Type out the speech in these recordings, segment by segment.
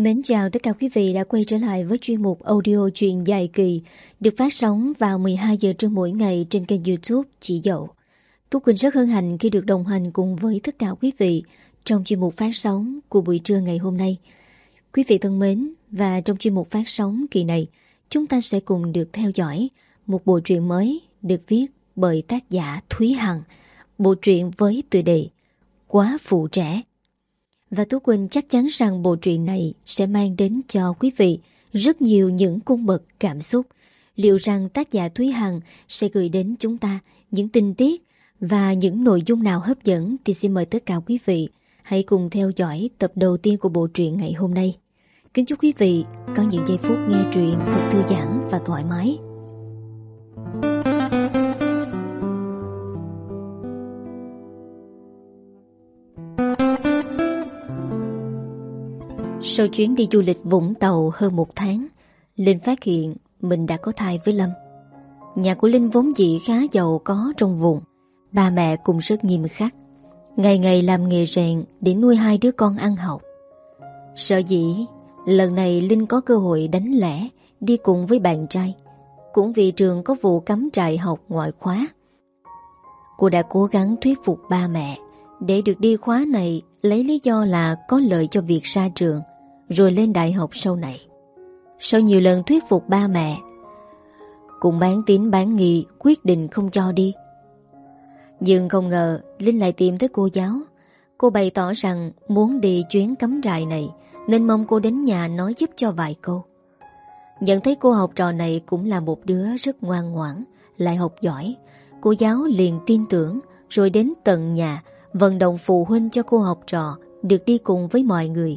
Mến chào tất cả quý vị đã quay trở lại với chuyên mục audio truyện dài kỳ được phát sóng vào 12 giờ trưa mỗi ngày trên kênh YouTube Chị Dậu. Tú Quỳnh rất hân hạnh khi được đồng hành cùng với tất cả quý vị trong chuyên mục phát sóng của buổi trưa ngày hôm nay. Quý vị thân mến, và trong chuyên mục phát sóng kỳ này, chúng ta sẽ cùng được theo dõi một bộ truyện mới được viết bởi tác giả Thúy Hằng, bộ truyện với tựa đề Quá phụ trẻ. Và Tú Quỳnh chắc chắn rằng bộ truyện này sẽ mang đến cho quý vị rất nhiều những cung bậc cảm xúc. Liệu rằng tác giả Thúy Hằng sẽ gửi đến chúng ta những tình tiết và những nội dung nào hấp dẫn thì xin mời tất cả quý vị hãy cùng theo dõi tập đầu tiên của bộ truyện ngày hôm nay. Kính chúc quý vị có những giây phút nghe truyện thật thư giãn và thoải mái. Sau chuyến đi du lịch Vũng Tàu hơn 1 tháng, Linh phát hiện mình đã có thai với Lâm. Nhà của Linh vốn dĩ khá giàu có trong vùng, ba mẹ cũng rất nghiêm khắc, ngày ngày làm nghề rèn để nuôi 2 đứa con ăn học. Sợ dĩ lần này Linh có cơ hội đánh lẻ đi cùng với bạn trai, cũng vì trường có vụ cắm trại học ngoại khóa. Cô đã cố gắng thuyết phục ba mẹ để được đi khóa này, lấy lý do là có lợi cho việc ra trường rồi lên đại học sau này. Sau nhiều lần thuyết phục ba mẹ, cùng bán tín bán nghi quyết định không cho đi. Nhưng không ngờ Linh lại tìm tới cô giáo. Cô bày tỏ rằng muốn đi chuyến cắm trại này nên mong cô đến nhà nói giúp cho vài câu. Nhận thấy cô học trò này cũng là một đứa rất ngoan ngoãn, lại học giỏi, cô giáo liền tin tưởng rồi đến tận nhà vận động phụ huynh cho cô học trò được đi cùng với mọi người.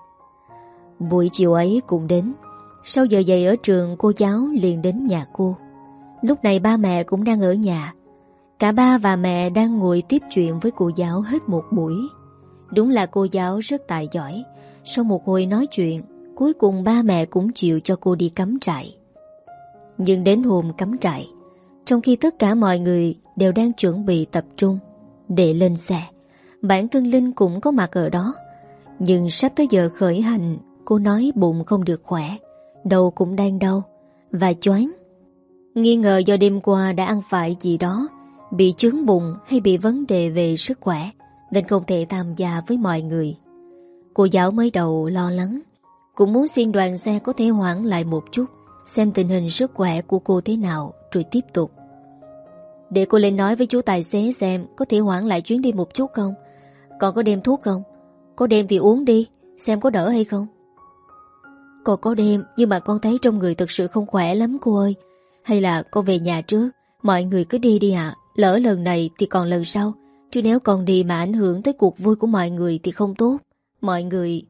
Buổi chiều ấy cũng đến. Sau giờ dạy ở trường, cô giáo liền đến nhà cô. Lúc này ba mẹ cũng đang ở nhà. Cả ba và mẹ đang ngồi tiếp chuyện với cô giáo hết một buổi. Đúng là cô giáo rất tài giỏi. Sau một hồi nói chuyện, cuối cùng ba mẹ cũng chịu cho cô đi cắm trại. Nhưng đến hôm cắm trại, trong khi tất cả mọi người đều đang chuẩn bị tập trung để lên xe, bản thân Linh cũng có mặt ở đó. Nhưng sắp tới giờ khởi hành, cô nói bụng không được khỏe, đầu cũng đang đau và choáng. Nghi ngờ do đêm qua đã ăn phải gì đó, bị chướng bụng hay bị vấn đề về sức khỏe, nên không thể tham gia với mọi người. Cô giáo mới đầu lo lắng, cũng muốn xin đoàn xe có thể hoãn lại một chút, xem tình hình sức khỏe của cô thế nào rồi tiếp tục. Để cô lên nói với chú tài xế xem có thể hoãn lại chuyến đi một chút không. Còn có đem thuốc không? Có đem thì uống đi, xem có đỡ hay không. Con có đem, nhưng mà con thấy trong người thực sự không khỏe lắm cô ơi. Hay là con về nhà trước, mọi người cứ đi đi ạ. Lỡ lần này thì còn lần sau, chứ nếu còn đi mà ảnh hưởng tới cuộc vui của mọi người thì không tốt. Mọi người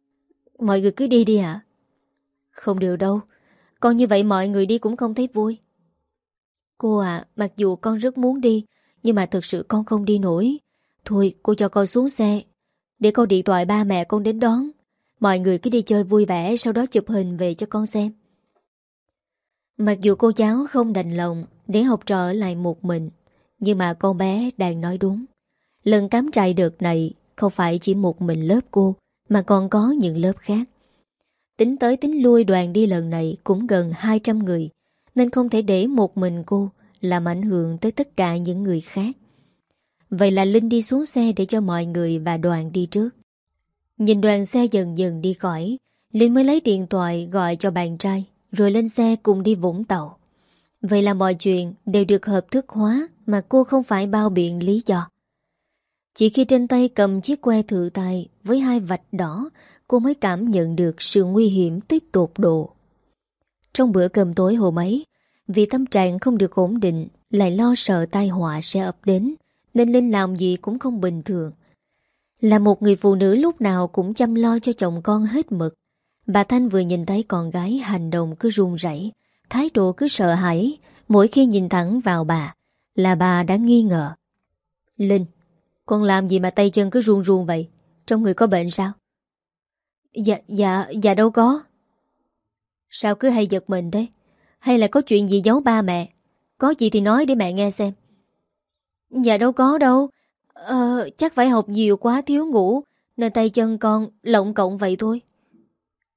cứ đi đi ạ. Không được đâu, con như vậy mọi người đi cũng không thấy vui. Cô à, mặc dù con rất muốn đi, nhưng mà thực sự con không đi nổi. Thôi cô cho con xuống xe, để con điện thoại ba mẹ con đến đón. Mọi người cứ đi chơi vui vẻ, sau đó chụp hình về cho con xem. Mặc dù cô giáo không đành lòng để học trò ở lại một mình, nhưng mà con bé đang nói đúng. Lần cắm trại đợt này không phải chỉ một mình lớp cô, mà còn có những lớp khác. Tính tới tính lui đoàn đi lần này cũng gần 200 người, nên không thể để một mình cô làm ảnh hưởng tới tất cả những người khác. Vậy là Linh đi xuống xe để cho mọi người và đoàn đi trước. Nhìn đoàn xe dần dần đi khỏi, Linh mới lấy điện thoại gọi cho bạn trai, rồi lên xe cùng đi Vũng Tàu. Vậy là mọi chuyện đều được hợp thức hóa mà cô không phải bao biện lý do. Chỉ khi trên tay cầm chiếc que thử tài với 2 vạch đỏ, cô mới cảm nhận được sự nguy hiểm tới tột độ. Trong bữa cơm tối hôm ấy, vì tâm trạng không được ổn định, lại lo sợ tai họa sẽ ập đến, nên Linh làm gì cũng không bình thường. Là một người phụ nữ lúc nào cũng chăm lo cho chồng con hết mực, bà Thanh vừa nhìn thấy con gái hành động cứ run rẩy, thái độ cứ sợ hãi, mỗi khi nhìn thẳng vào bà là bà đã nghi ngờ. Linh, con làm gì mà tay chân cứ run run vậy? Trong người có bệnh sao? Dạ đâu có. Sao cứ hay giật mình thế? Hay là có chuyện gì giấu ba mẹ? Có gì thì nói để mẹ nghe xem. Dạ đâu có đâu. Chắc phải học nhiều quá thiếu ngủ nên tay chân con lộng cộng vậy thôi.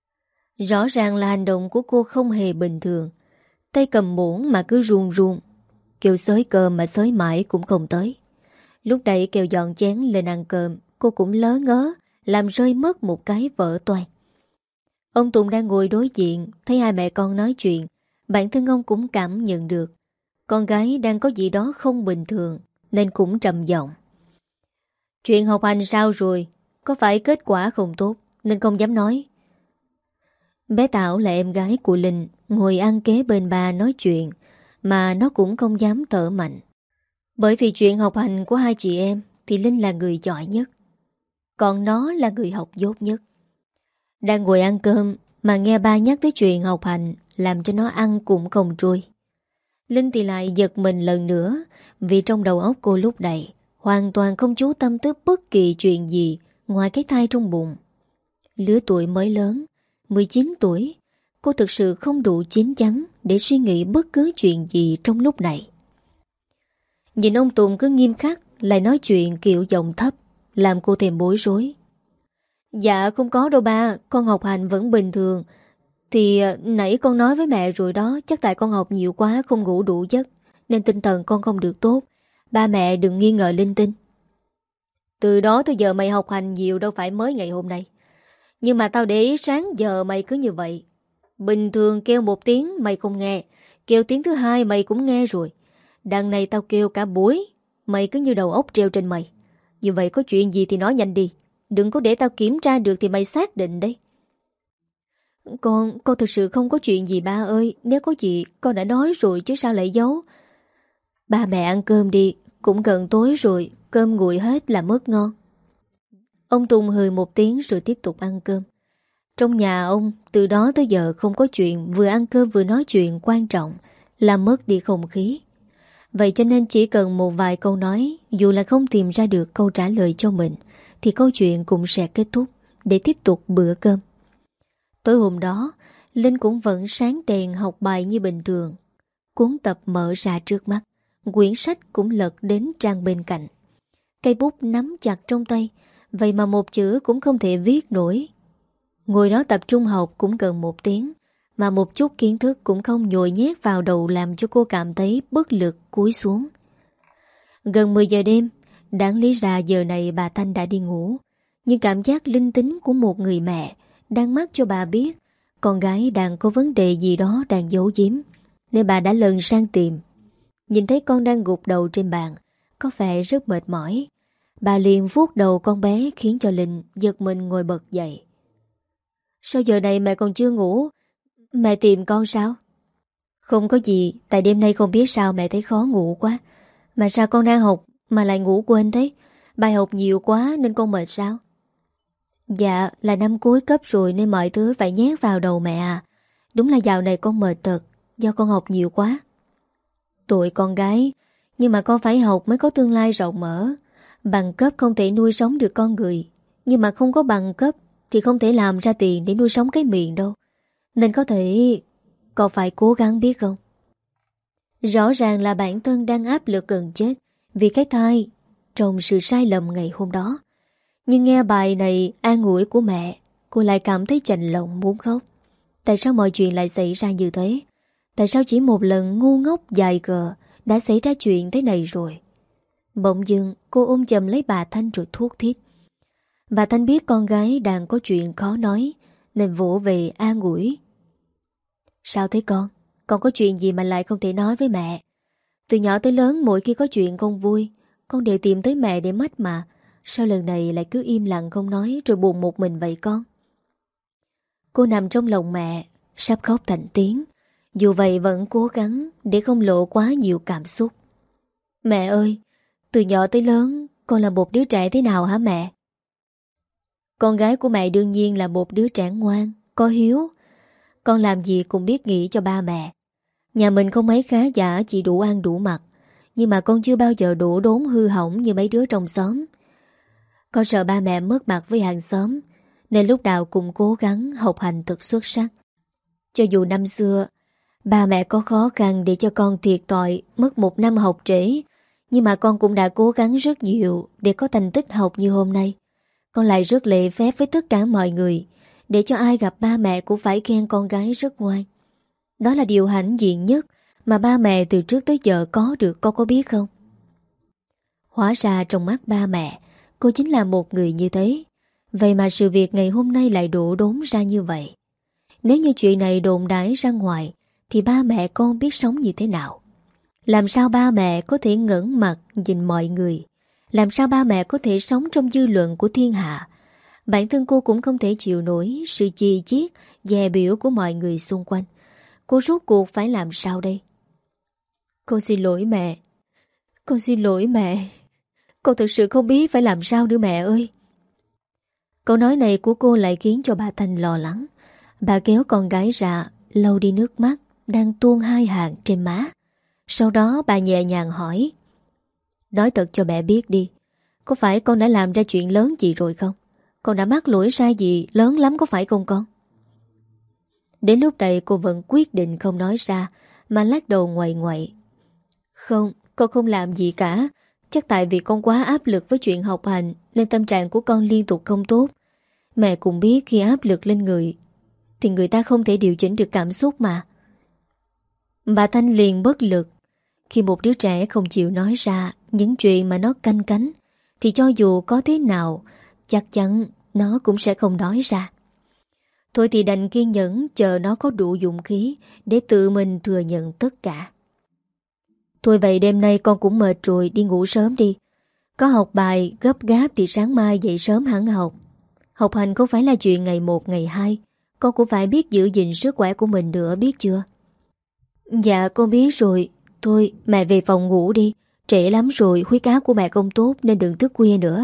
Rõ ràng là hành động của cô không hề bình thường. Tay cầm muỗng mà cứ run run. Kêu xới cơm mà xới mãi cũng không tới. Lúc đẩy kêu dọn chén lên ăn cơm, cô cũng lớ ngớ, làm rơi mất một cái vỡ toang. Ông Tùng đang ngồi đối diện, thấy hai mẹ con nói chuyện. Bản thân ông cũng cảm nhận được con gái đang có gì đó không bình thường, nên cũng trầm giọng. Chuyện học hành sao rồi? Có phải kết quả không tốt nên không dám nói? Bé Tảo là em gái của Linh, ngồi ăn kế bên bà nói chuyện, mà nó cũng không dám thở mạnh. Bởi vì chuyện học hành của hai chị em thì Linh là người giỏi nhất, còn nó là người học dốt nhất. Đang ngồi ăn cơm mà nghe ba nhắc tới chuyện học hành, làm cho nó ăn cũng không trôi. Linh thì lại giật mình lần nữa, vì trong đầu óc cô lúc này hoàn toàn không chú tâm tới bất kỳ chuyện gì ngoài cái thai trong bụng. Lứa tuổi mới lớn, 19 tuổi, cô thực sự không đủ chín chắn để suy nghĩ bất cứ chuyện gì trong lúc này. Nhìn ông Tùng cứ nghiêm khắc, lại nói chuyện kiểu giọng thấp, làm cô thêm bối rối. Dạ không có đâu ba, con học hành vẫn bình thường. Thì nãy con nói với mẹ rồi đó, chắc tại con học nhiều quá không ngủ đủ giấc, nên tinh thần con không được tốt. Ba mẹ đừng nghi ngờ linh tinh. Từ đó tới giờ mày học hành nhiều đâu phải mới ngày hôm nay. Nhưng mà tao để ý sáng giờ mày cứ như vậy. Bình thường kêu một tiếng mày không nghe, kêu tiếng thứ hai mày cũng nghe rồi. Đằng này tao kêu cả buổi, mày cứ như đầu óc treo trên mày. Như vậy có chuyện gì thì nói nhanh đi, đừng có để tao kiểm tra được thì mày xác định đấy. Con thực sự không có chuyện gì ba ơi. Nếu có gì con đã nói rồi chứ sao lại giấu. Ba mẹ ăn cơm đi, cũng gần tối rồi, cơm nguội hết là mất ngon. Ông Tùng hừ một tiếng rồi tiếp tục ăn cơm. Trong nhà ông từ đó tới giờ không có chuyện vừa ăn cơm vừa nói chuyện quan trọng, làm mất đi không khí. Vậy cho nên chỉ cần một vài câu nói, dù là không tìm ra được câu trả lời cho mình, thì câu chuyện cũng sẽ kết thúc để tiếp tục bữa cơm. Tối hôm đó, Linh cũng vẫn sáng đèn học bài như bình thường. Cuốn tập mở ra trước mắt, quyển sách cũng lật đến trang bên cạnh. Cây bút nắm chặt trong tay, vậy mà một chữ cũng không thể viết nổi. Ngồi đó tập trung học cũng gần 1 tiếng, mà một chút kiến thức cũng không nhồi nhét vào đầu làm cho cô cảm thấy bất lực cúi xuống. Gần 10 giờ đêm, đáng lý ra giờ này bà Thanh đã đi ngủ, nhưng cảm giác linh tính của một người mẹ đang mách cho bà biết con gái đang có vấn đề gì đó đang giấu giếm, nên bà đã lần sang tìm. Nhìn thấy con đang gục đầu trên bàn, có vẻ rất mệt mỏi. Bà liền vuốt đầu con bé khiến cho Linh giật mình ngồi bật dậy. Sao giờ này mẹ còn chưa ngủ? Mẹ tìm con sao? Không có gì, tại đêm nay không biết sao mẹ thấy khó ngủ quá. Mà sao con đang học mà lại ngủ quên thế? Bài học nhiều quá nên con mệt sao? Dạ, là năm cuối cấp rồi nên mọi thứ phải nhét vào đầu mẹ à. Đúng là dạo này con mệt thật, do con học nhiều quá. Tội con gái, nhưng mà con phải học mới có tương lai rộng mở. Bằng cấp không thể nuôi sống được con người, nhưng mà không có bằng cấp thì không thể làm ra tiền để nuôi sống cái miệng đâu. Nên có thể con phải cố gắng biết không? Rõ ràng là bản thân đang áp lực gần chết vì cái thai trong sự sai lầm ngày hôm đó. Nhưng nghe bài này an ủi của mẹ, cô lại cảm thấy chạnh lòng muốn khóc. Tại sao mọi chuyện lại xảy ra như thế? Tại sao chỉ một lần ngu ngốc dài cờ đã xảy ra chuyện thế này rồi? Bỗng dưng cô ôm chầm lấy bà Thanh rồi thuốc thiết. Bà Thanh biết con gái đang có chuyện khó nói nên vỗ về an ủi. Sao thế con? Con có chuyện gì mà lại không thể nói với mẹ? Từ nhỏ tới lớn mỗi khi có chuyện không vui, con đều tìm tới mẹ để mách mà. Sao lần này lại cứ im lặng không nói rồi buồn một mình vậy con? Cô nằm trong lòng mẹ, sắp khóc thành tiếng. Dù vậy vẫn cố gắng để không lộ quá nhiều cảm xúc. Mẹ ơi, từ nhỏ tới lớn con là một đứa trẻ thế nào hả mẹ? Con gái của mẹ đương nhiên là một đứa trẻ ngoan, có hiếu. Con làm gì cũng biết nghĩ cho ba mẹ. Nhà mình không mấy khá giả, chỉ đủ ăn đủ mặc. Nhưng mà con chưa bao giờ đổ đốn hư hỏng như mấy đứa trong xóm. Con sợ ba mẹ mất mặt với hàng xóm, nên lúc nào cũng cố gắng học hành thật xuất sắc. Cho dù năm xưa ba mẹ có khó khăn để cho con thiệt thòi mất 1 năm học trễ, nhưng mà con cũng đã cố gắng rất nhiều để có thành tích học như hôm nay. Con lại rất lễ phép với tất cả mọi người, Để cho ai gặp ba mẹ cũng phải khen con gái rất ngoan. Đó là điều hãnh diện nhất mà ba mẹ từ trước tới giờ có được, con có biết không? Hóa ra trong mắt ba mẹ, cô chính là một người như thế. Vậy mà sự việc ngày hôm nay lại đổ đốn ra như vậy. Nếu như chuyện này đồn đãi ra ngoài thì ba mẹ con biết sống như thế nào? Làm sao ba mẹ có thể ngẩng mặt nhìn mọi người? Làm sao ba mẹ có thể sống trong dư luận của thiên hạ? Bản thân cô cũng không thể chịu nổi sự chì chiết, dè biểu của mọi người xung quanh. Cô rốt cuộc phải làm sao đây? Cô xin lỗi mẹ. Con xin lỗi mẹ. Con thực sự không biết phải làm sao nữa mẹ ơi. Câu nói này của cô lại khiến cho bà Thanh lo lắng. Bà kéo con gái ra, lau đi nước mắt đang tuôn hai hàng trên má. Sau đó bà nhẹ nhàng hỏi: nói thật cho mẹ biết đi, có phải con đã làm ra chuyện lớn gì rồi không? Con đã mắc lỗi sai gì lớn lắm có phải không con? Đến lúc này cô vẫn quyết định không nói ra, mà lắc đầu ngoại ngoại. Không, con không làm gì cả. Chắc tại vì con quá áp lực với chuyện học hành nên tâm trạng của con liên tục không tốt. Mẹ cũng biết khi áp lực lên người thì người ta không thể điều chỉnh được cảm xúc mà. Bà Thanh liền bất lực. Khi một đứa trẻ không chịu nói ra những chuyện mà nó canh cánh thì cho dù có thế nào chắc chắn nó cũng sẽ không nói ra. Thôi thì đành kiên nhẫn chờ nó có đủ dũng khí để tự mình thừa nhận tất cả. Thôi vậy đêm nay con cũng mệt rồi, đi ngủ sớm đi. Có học bài gấp gáp thì sáng mai dậy sớm hẳn học. Học hành không phải là chuyện ngày một ngày hai, con cũng phải biết giữ gìn sức khỏe của mình nữa, biết chưa? Dạ con biết rồi. Thôi mẹ về phòng ngủ đi, trễ lắm rồi, huyết áp của mẹ không tốt nên đừng thức khuya nữa.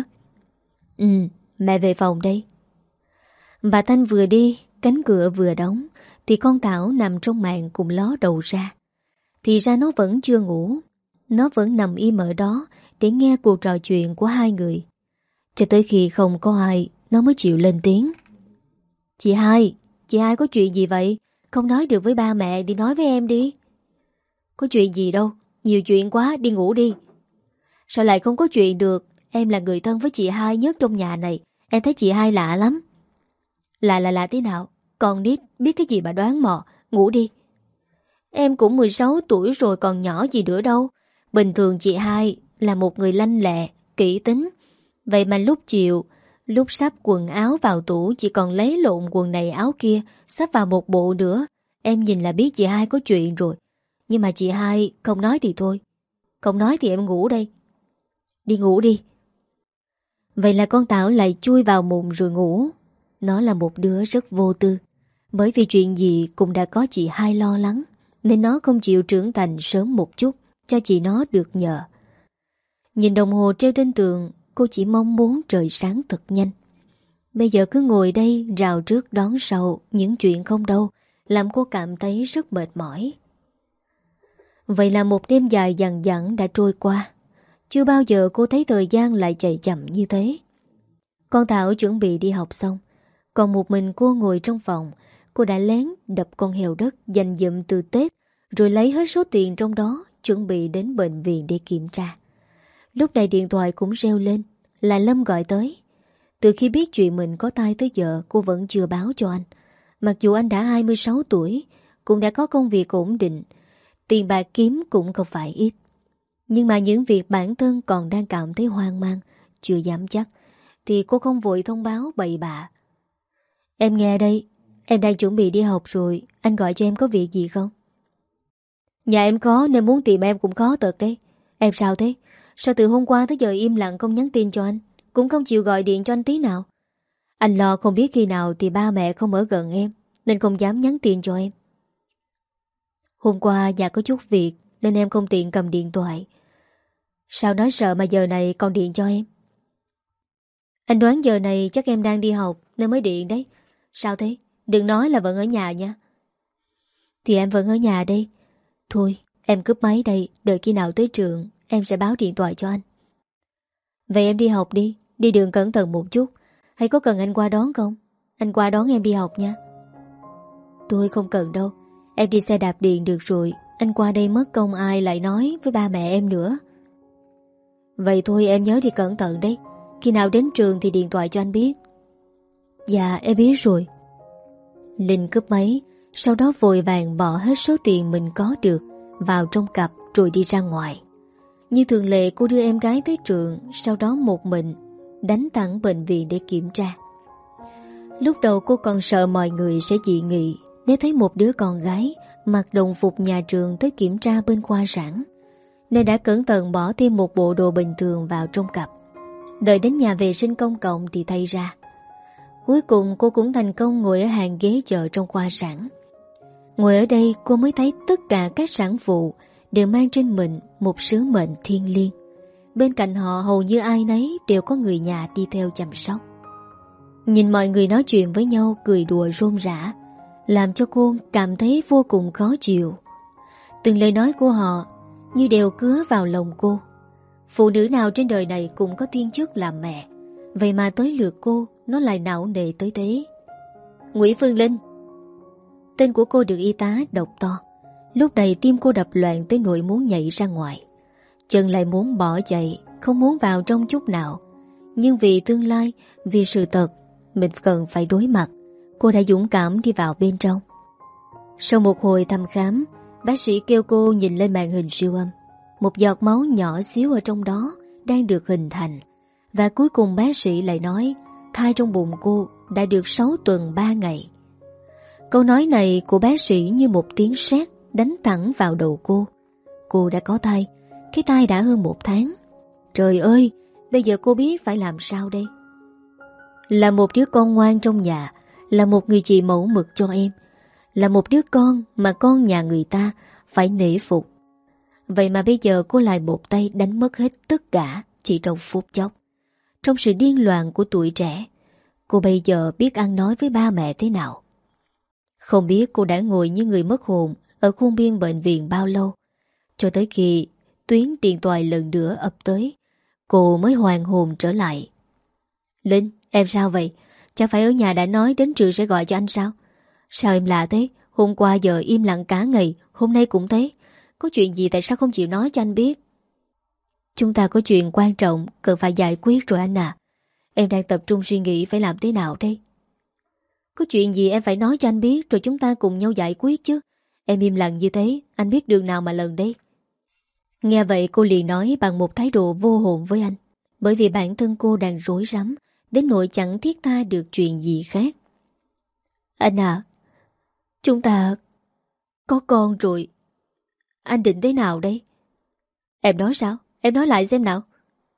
Mẹ về phòng đây. Bà Thanh vừa đi, cánh cửa vừa đóng thì con Thảo nằm trong màn cùng ló đầu ra. Thì ra nó vẫn chưa ngủ. Nó vẫn nằm im ở đó để nghe cuộc trò chuyện của hai người. Cho tới khi không có ai, nó mới chịu lên tiếng. Chị hai có chuyện gì vậy? Không nói được với ba mẹ thì nói với em đi. Có chuyện gì đâu, nhiều chuyện quá, đi ngủ đi. Sao lại không có chuyện được? Em là người thân với chị hai nhất trong nhà này. Em thấy chị hai lạ lắm. Lạ thế nào? Con nít biết cái gì mà đoán mò. Ngủ đi. Em cũng 16 tuổi rồi còn nhỏ gì nữa đâu. Bình thường chị hai là một người lanh lẹ, kỹ tính. Vậy mà lúc chiều, lúc sắp quần áo vào tủ chỉ còn lấy lộn quần này áo kia, sắp vào một bộ nữa. Em nhìn là biết chị hai có chuyện rồi. Nhưng mà chị hai không nói thì thôi. Không nói thì em ngủ đây. Đi ngủ đi. Vậy là con Tảo lại chui vào mùng rồi ngủ. Nó là một đứa rất vô tư. Bởi vì chuyện gì cũng đã có chị hai lo lắng, nên nó không chịu trưởng thành sớm một chút cho chị nó được nhờ. Nhìn đồng hồ treo trên tường, cô chỉ mong muốn trời sáng thật nhanh. Bây giờ cứ ngồi đây rào trước đón sau những chuyện không đâu, làm cô cảm thấy rất mệt mỏi. Vậy là một đêm dài dằng dẵng đã trôi qua. Chưa bao giờ cô thấy thời gian lại chạy chậm như thế. Con Thảo chuẩn bị đi học xong, còn một mình cô ngồi trong phòng. Cô đã lén đập con heo đất dành dụm từ Tết, rồi lấy hết số tiền trong đó chuẩn bị đến bệnh viện để kiểm tra. Lúc này điện thoại cũng reo lên, là Lâm gọi tới. Từ khi biết chuyện mình có thai tới giờ cô vẫn chưa báo cho anh. Mặc dù anh đã 26 tuổi, cũng đã có công việc ổn định, tiền bạc kiếm cũng không phải ít. Nhưng mà những việc bản thân còn đang cảm thấy hoang mang, chưa dám chắc, thì cô không vội thông báo bậy bạ. Em nghe đây, em đang chuẩn bị đi học rồi, anh gọi cho em có việc gì không? Nhà em có nên muốn tìm em cũng khó thật đấy. Em sao thế? Sao từ hôm qua tới giờ im lặng không nhắn tin cho anh, cũng không chịu gọi điện cho anh tí nào? Anh lo không biết khi nào thì ba mẹ không ở gần em, nên không dám nhắn tin cho em. Hôm qua nhà có chút việc nên em không tiện cầm điện thoại. Sao nói sợ mà giờ này còn điện cho em? Anh đoán giờ này chắc em đang đi học nên mới điện đấy. Sao thế? Đừng nói là vẫn ở nhà nha. Thì em vẫn ở nhà đây. Thôi em cúp máy đây, đợi khi nào tới trường em sẽ báo điện thoại cho anh. Vậy em đi học đi, đi đường cẩn thận một chút. Hay có cần anh qua đón không? Anh qua đón em đi học nha. Tôi không cần đâu, em đi xe đạp điện được rồi. Anh qua đây mất công ai lại nói với ba mẹ em nữa. Vậy thôi em nhớ đi cẩn thận đấy. Khi nào đến trường thì điện thoại cho anh biết. Dạ em biết rồi. Linh cúp máy, sau đó vội vàng bỏ hết số tiền mình có được vào trong cặp rồi đi ra ngoài. Như thường lệ, cô đưa em gái tới trường, sau đó một mình đánh thẳng bệnh viện để kiểm tra. Lúc đầu cô còn sợ mọi người sẽ dị nghị nếu thấy một đứa con gái mặc đồng phục nhà trường tới kiểm tra bên khoa sản, nên đã cẩn thận bỏ thêm một bộ đồ bình thường vào trong cặp. Đợi đến nhà vệ sinh công cộng thì thay ra. Cuối cùng cô cũng thành công ngồi ở hàng ghế chờ trong khoa sản. Ngồi ở đây cô mới thấy tất cả các sản phụ đều mang trên mình một sứ mệnh thiêng liêng. Bên cạnh họ hầu như ai nấy đều có người nhà đi theo chăm sóc. Nhìn mọi người nói chuyện với nhau, cười đùa rôm rã, làm cho cô cảm thấy vô cùng khó chịu. Từng lời nói của họ như đều cứa vào lòng cô. Phụ nữ nào trên đời này cũng có thiên chức làm mẹ, vậy mà tới lượt cô nó lại não nề tới thế. Nguyễn Phương Linh. Tên của cô được y tá đọc to. Lúc này tim cô đập loạn tới nỗi muốn nhảy ra ngoài. Chân lại muốn bỏ chạy, không muốn vào trong chút nào. Nhưng vì tương lai, vì sự thật mình cần phải đối mặt, cô đã dũng cảm đi vào bên trong. Sau một hồi thăm khám, bác sĩ kêu cô nhìn lên màn hình siêu âm. Một giọt máu nhỏ xíu ở trong đó đang được hình thành. Và cuối cùng bác sĩ lại nói thai trong bụng cô đã được 6 tuần 3 ngày. Câu nói này của bác sĩ như một tiếng sét đánh thẳng vào đầu cô. Cô đã có thai, cái thai đã hơn 1 tháng. Trời ơi, bây giờ cô biết phải làm sao đây? Là một đứa con ngoan trong nhà, là một người chị mẫu mực cho em, là một đứa con mà con nhà người ta phải nể phục. Vậy mà bây giờ cô lại một tay đánh mất hết tất cả chỉ trong phút chốc. Trong sự điên loạn của tuổi trẻ, cô bây giờ biết ăn nói với ba mẹ thế nào. Không biết cô đã ngồi như người mất hồn ở khuôn viên bệnh viện bao lâu, cho tới khi tuyến điện thoại lần nữa ập tới, cô mới hoàn hồn trở lại. Linh, em sao vậy? Chẳng phải ở nhà đã nói đến trường sẽ gọi cho anh sao? Sao em lạ thế? Hôm qua giờ im lặng cả ngày, hôm nay cũng thế. Có chuyện gì tại sao không chịu nói cho anh biết? Chúng ta có chuyện quan trọng cần phải giải quyết rồi anh à. Em đang tập trung suy nghĩ phải làm thế nào đây? Có chuyện gì em phải nói cho anh biết rồi chúng ta cùng nhau giải quyết chứ. Em im lặng như thế, anh biết đường nào mà lần đây. Nghe vậy cô liền nói bằng một thái độ vô hồn với anh. Bởi vì bản thân cô đang rối rắm đến nỗi chẳng thiết tha được chuyện gì khác. Anh à, chúng ta có con rồi. Anh định thế nào đây? Em nói sao? Em nói lại xem nào.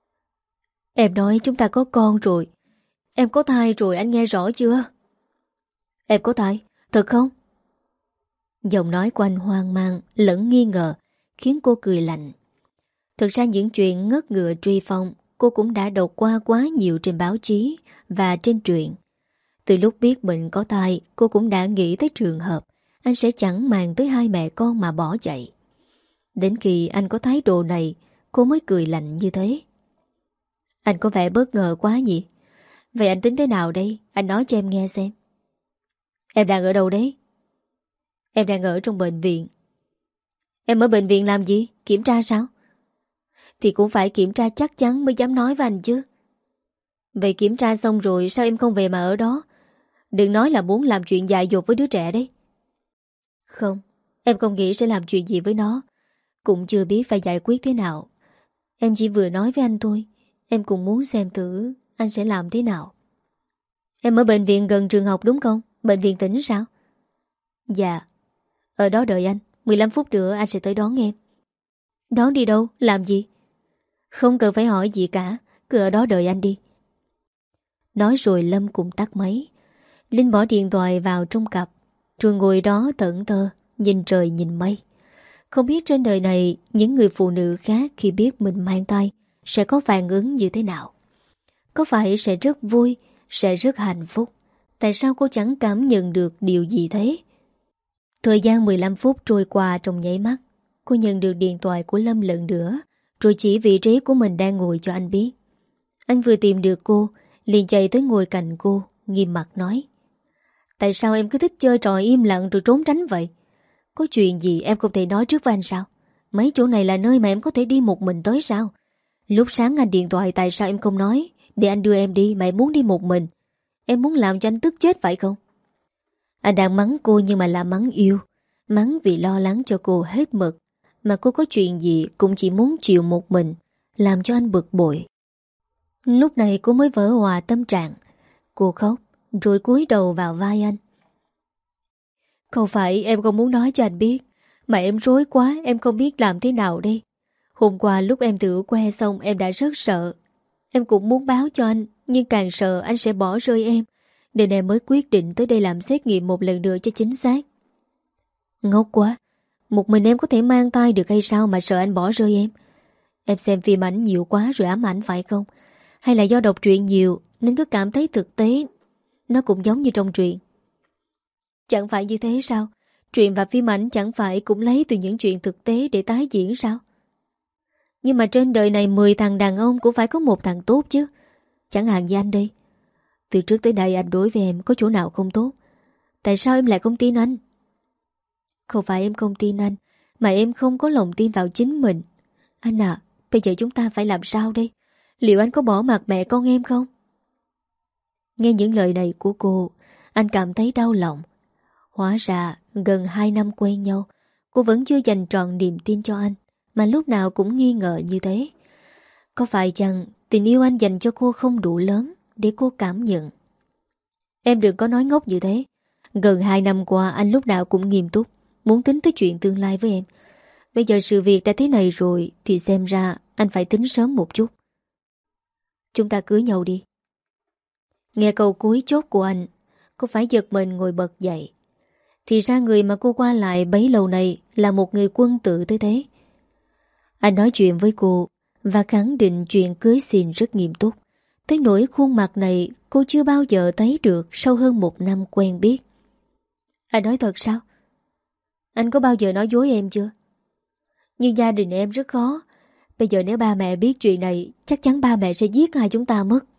Em nói chúng ta có con rồi. Em có thai rồi, anh nghe rõ chưa? Em có thai, thật không? Giọng nói của anh hoang mang lẫn nghi ngờ khiến cô cười lạnh. Thực ra những chuyện ngất ngựa truy phong cô cũng đã đọc qua quá nhiều trên báo chí và trên truyện. Từ lúc biết mình có thai, cô cũng đã nghĩ tới trường hợp anh sẽ chẳng màng tới hai mẹ con mà bỏ chạy. Đến khi anh có thái độ này, cô mới cười lạnh như thế. Anh có vẻ bất ngờ quá nhỉ? Vậy anh tính thế nào đây? Anh nói cho em nghe xem. Em đang ở đâu đấy? Em đang ở trong bệnh viện. Em ở bệnh viện làm gì? Kiểm tra sao? Thì cũng phải kiểm tra chắc chắn mới dám nói với anh chứ. Vậy kiểm tra xong rồi sao em không về mà ở đó? Đừng nói là muốn làm chuyện dại dột với đứa trẻ đấy. Không, em không nghĩ sẽ làm chuyện gì với nó. Cũng chưa biết phải giải quyết thế nào. Em chỉ vừa nói với anh thôi. Em cũng muốn xem thử anh sẽ làm thế nào. Em ở bệnh viện gần trường học đúng không? Bệnh viện tỉnh sao? Dạ. Ở đó đợi anh, 15 phút nữa anh sẽ tới đón em. Đón đi đâu? Làm gì? Không cần phải hỏi gì cả, cứ ở đó đợi anh đi. Nói rồi Lâm cũng tắt máy. Linh bỏ điện thoại vào trong cặp, rồi ngồi đó thẫn thờ, nhìn trời nhìn mây. Không biết trên đời này những người phụ nữ khác khi biết mình mang thai sẽ có phản ứng như thế nào. Có phải sẽ rất vui, sẽ rất hạnh phúc? Tại sao cô chẳng cảm nhận được điều gì thế? Thời gian 15 phút trôi qua trong nháy mắt. Cô nhận được điện thoại của Lâm lần nữa, rồi chỉ vị trí của mình đang ngồi cho anh biết. Anh vừa tìm được cô, liền chạy tới ngồi cạnh cô, nghiêm mặt nói. Tại sao em cứ thích chơi trò im lặng rồi trốn tránh vậy? Có chuyện gì em không thể nói trước với anh sao? Mấy chỗ này là nơi mà em có thể đi một mình tới sao? Lúc sáng anh điện thoại tại sao em không nói để anh đưa em đi mà em muốn đi một mình? Em muốn làm cho anh tức chết phải không? Anh đang mắng cô nhưng mà là mắng yêu. Mắng vì lo lắng cho cô hết mực. Mà cô có chuyện gì cũng chỉ muốn chịu một mình, làm cho anh bực bội. Lúc này cô mới vỡ hòa tâm trạng. Cô khóc rồi cúi đầu vào vai anh. Không phải em không muốn nói cho anh biết, mà em rối quá, em không biết làm thế nào đây. Hôm qua lúc em thử que xong em đã rất sợ. Em cũng muốn báo cho anh, nhưng càng sợ anh sẽ bỏ rơi em, nên em mới quyết định tới đây làm xét nghiệm một lần nữa cho chính xác. Ngốc quá, một mình em có thể mang thai được hay sao mà sợ anh bỏ rơi em? Em xem phim ảnh nhiều quá rồi ám ảnh phải không? Hay là do đọc truyện nhiều nên cứ cảm thấy thực tế nó cũng giống như trong truyện? Chẳng phải như thế sao? Truyện và phim ảnh chẳng phải cũng lấy từ những chuyện thực tế để tái diễn sao? Nhưng mà trên đời này 10 thằng đàn ông cũng phải có một thằng tốt chứ. Chẳng hạn như anh đây. Từ trước tới nay anh đối với em có chỗ nào không tốt? Tại sao em lại không tin anh? Không phải em không tin anh, mà em không có lòng tin vào chính mình. Anh à, bây giờ chúng ta phải làm sao đây? Liệu anh có bỏ mặc mẹ con em không? Nghe những lời này của cô, anh cảm thấy đau lòng. Hóa ra gần 2 năm quen nhau, cô vẫn chưa dành trọn niềm tin cho anh, mà lúc nào cũng nghi ngờ như thế. Có phải chăng tình yêu anh dành cho cô không đủ lớn để cô cảm nhận? Em đừng có nói ngốc như thế. Gần 2 năm qua anh lúc nào cũng nghiêm túc, muốn tính tới chuyện tương lai với em. Bây giờ sự việc đã thế này rồi thì xem ra anh phải tính sớm một chút. Chúng ta cưới nhau đi. Nghe câu cuối chốt của anh, cô phải giật mình ngồi bật dậy. Thì ra người mà cô qua lại bấy lâu này là một người quân tử tới thế. Anh nói chuyện với cô và khẳng định chuyện cưới xin rất nghiêm túc. Tới nỗi khuôn mặt này cô chưa bao giờ thấy được sau hơn 1 năm quen biết. Anh nói thật sao? Anh có bao giờ nói dối em chưa? Nhưng gia đình em rất khó. Bây giờ nếu ba mẹ biết chuyện này, chắc chắn ba mẹ sẽ giết hai chúng ta mất.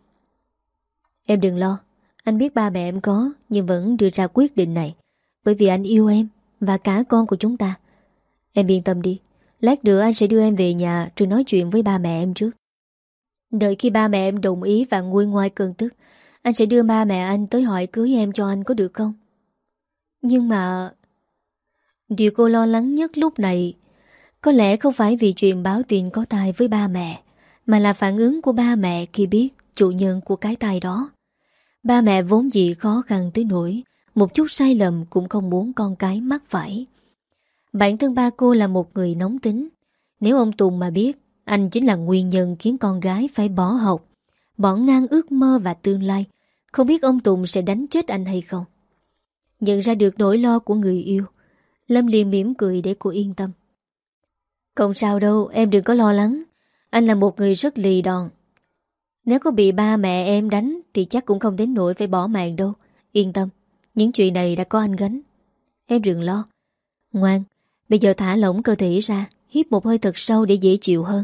Em đừng lo. Anh biết ba mẹ em có, nhưng vẫn đưa ra quyết định này bởi vì anh yêu em và cả con của chúng ta. Em yên tâm đi. Lát nữa anh sẽ đưa em về nhà rồi nói chuyện với ba mẹ em trước. Đợi khi ba mẹ em đồng ý và nguôi ngoai cơn tức, anh sẽ đưa ba mẹ anh tới hỏi cưới em cho anh, có được không? Nhưng mà điều cô lo lắng nhất lúc này có lẽ không phải vì chuyện báo tin có thai với ba mẹ, mà là phản ứng của ba mẹ khi biết chủ nhân của cái thai đó. Ba mẹ vốn dĩ khó khăn tới nỗi một chút sai lầm cũng không muốn con cái mắc phải. Bản thân ba cô là một người nóng tính. Nếu ông Tùng mà biết anh chính là nguyên nhân khiến con gái phải bỏ học, bỏ ngang ước mơ và tương lai, không biết ông Tùng sẽ đánh chết anh hay không. Nhận ra được nỗi lo của người yêu, Lâm liền mỉm cười để cô yên tâm. Không sao đâu, em đừng có lo lắng. Anh là một người rất lì đòn. Nếu có bị ba mẹ em đánh thì chắc cũng không đến nỗi phải bỏ mạng đâu. Yên tâm, những chuyện này đã có anh gánh. Em đừng lo. Ngoan, bây giờ thả lỏng cơ thể ra, hít một hơi thật sâu để dễ chịu hơn.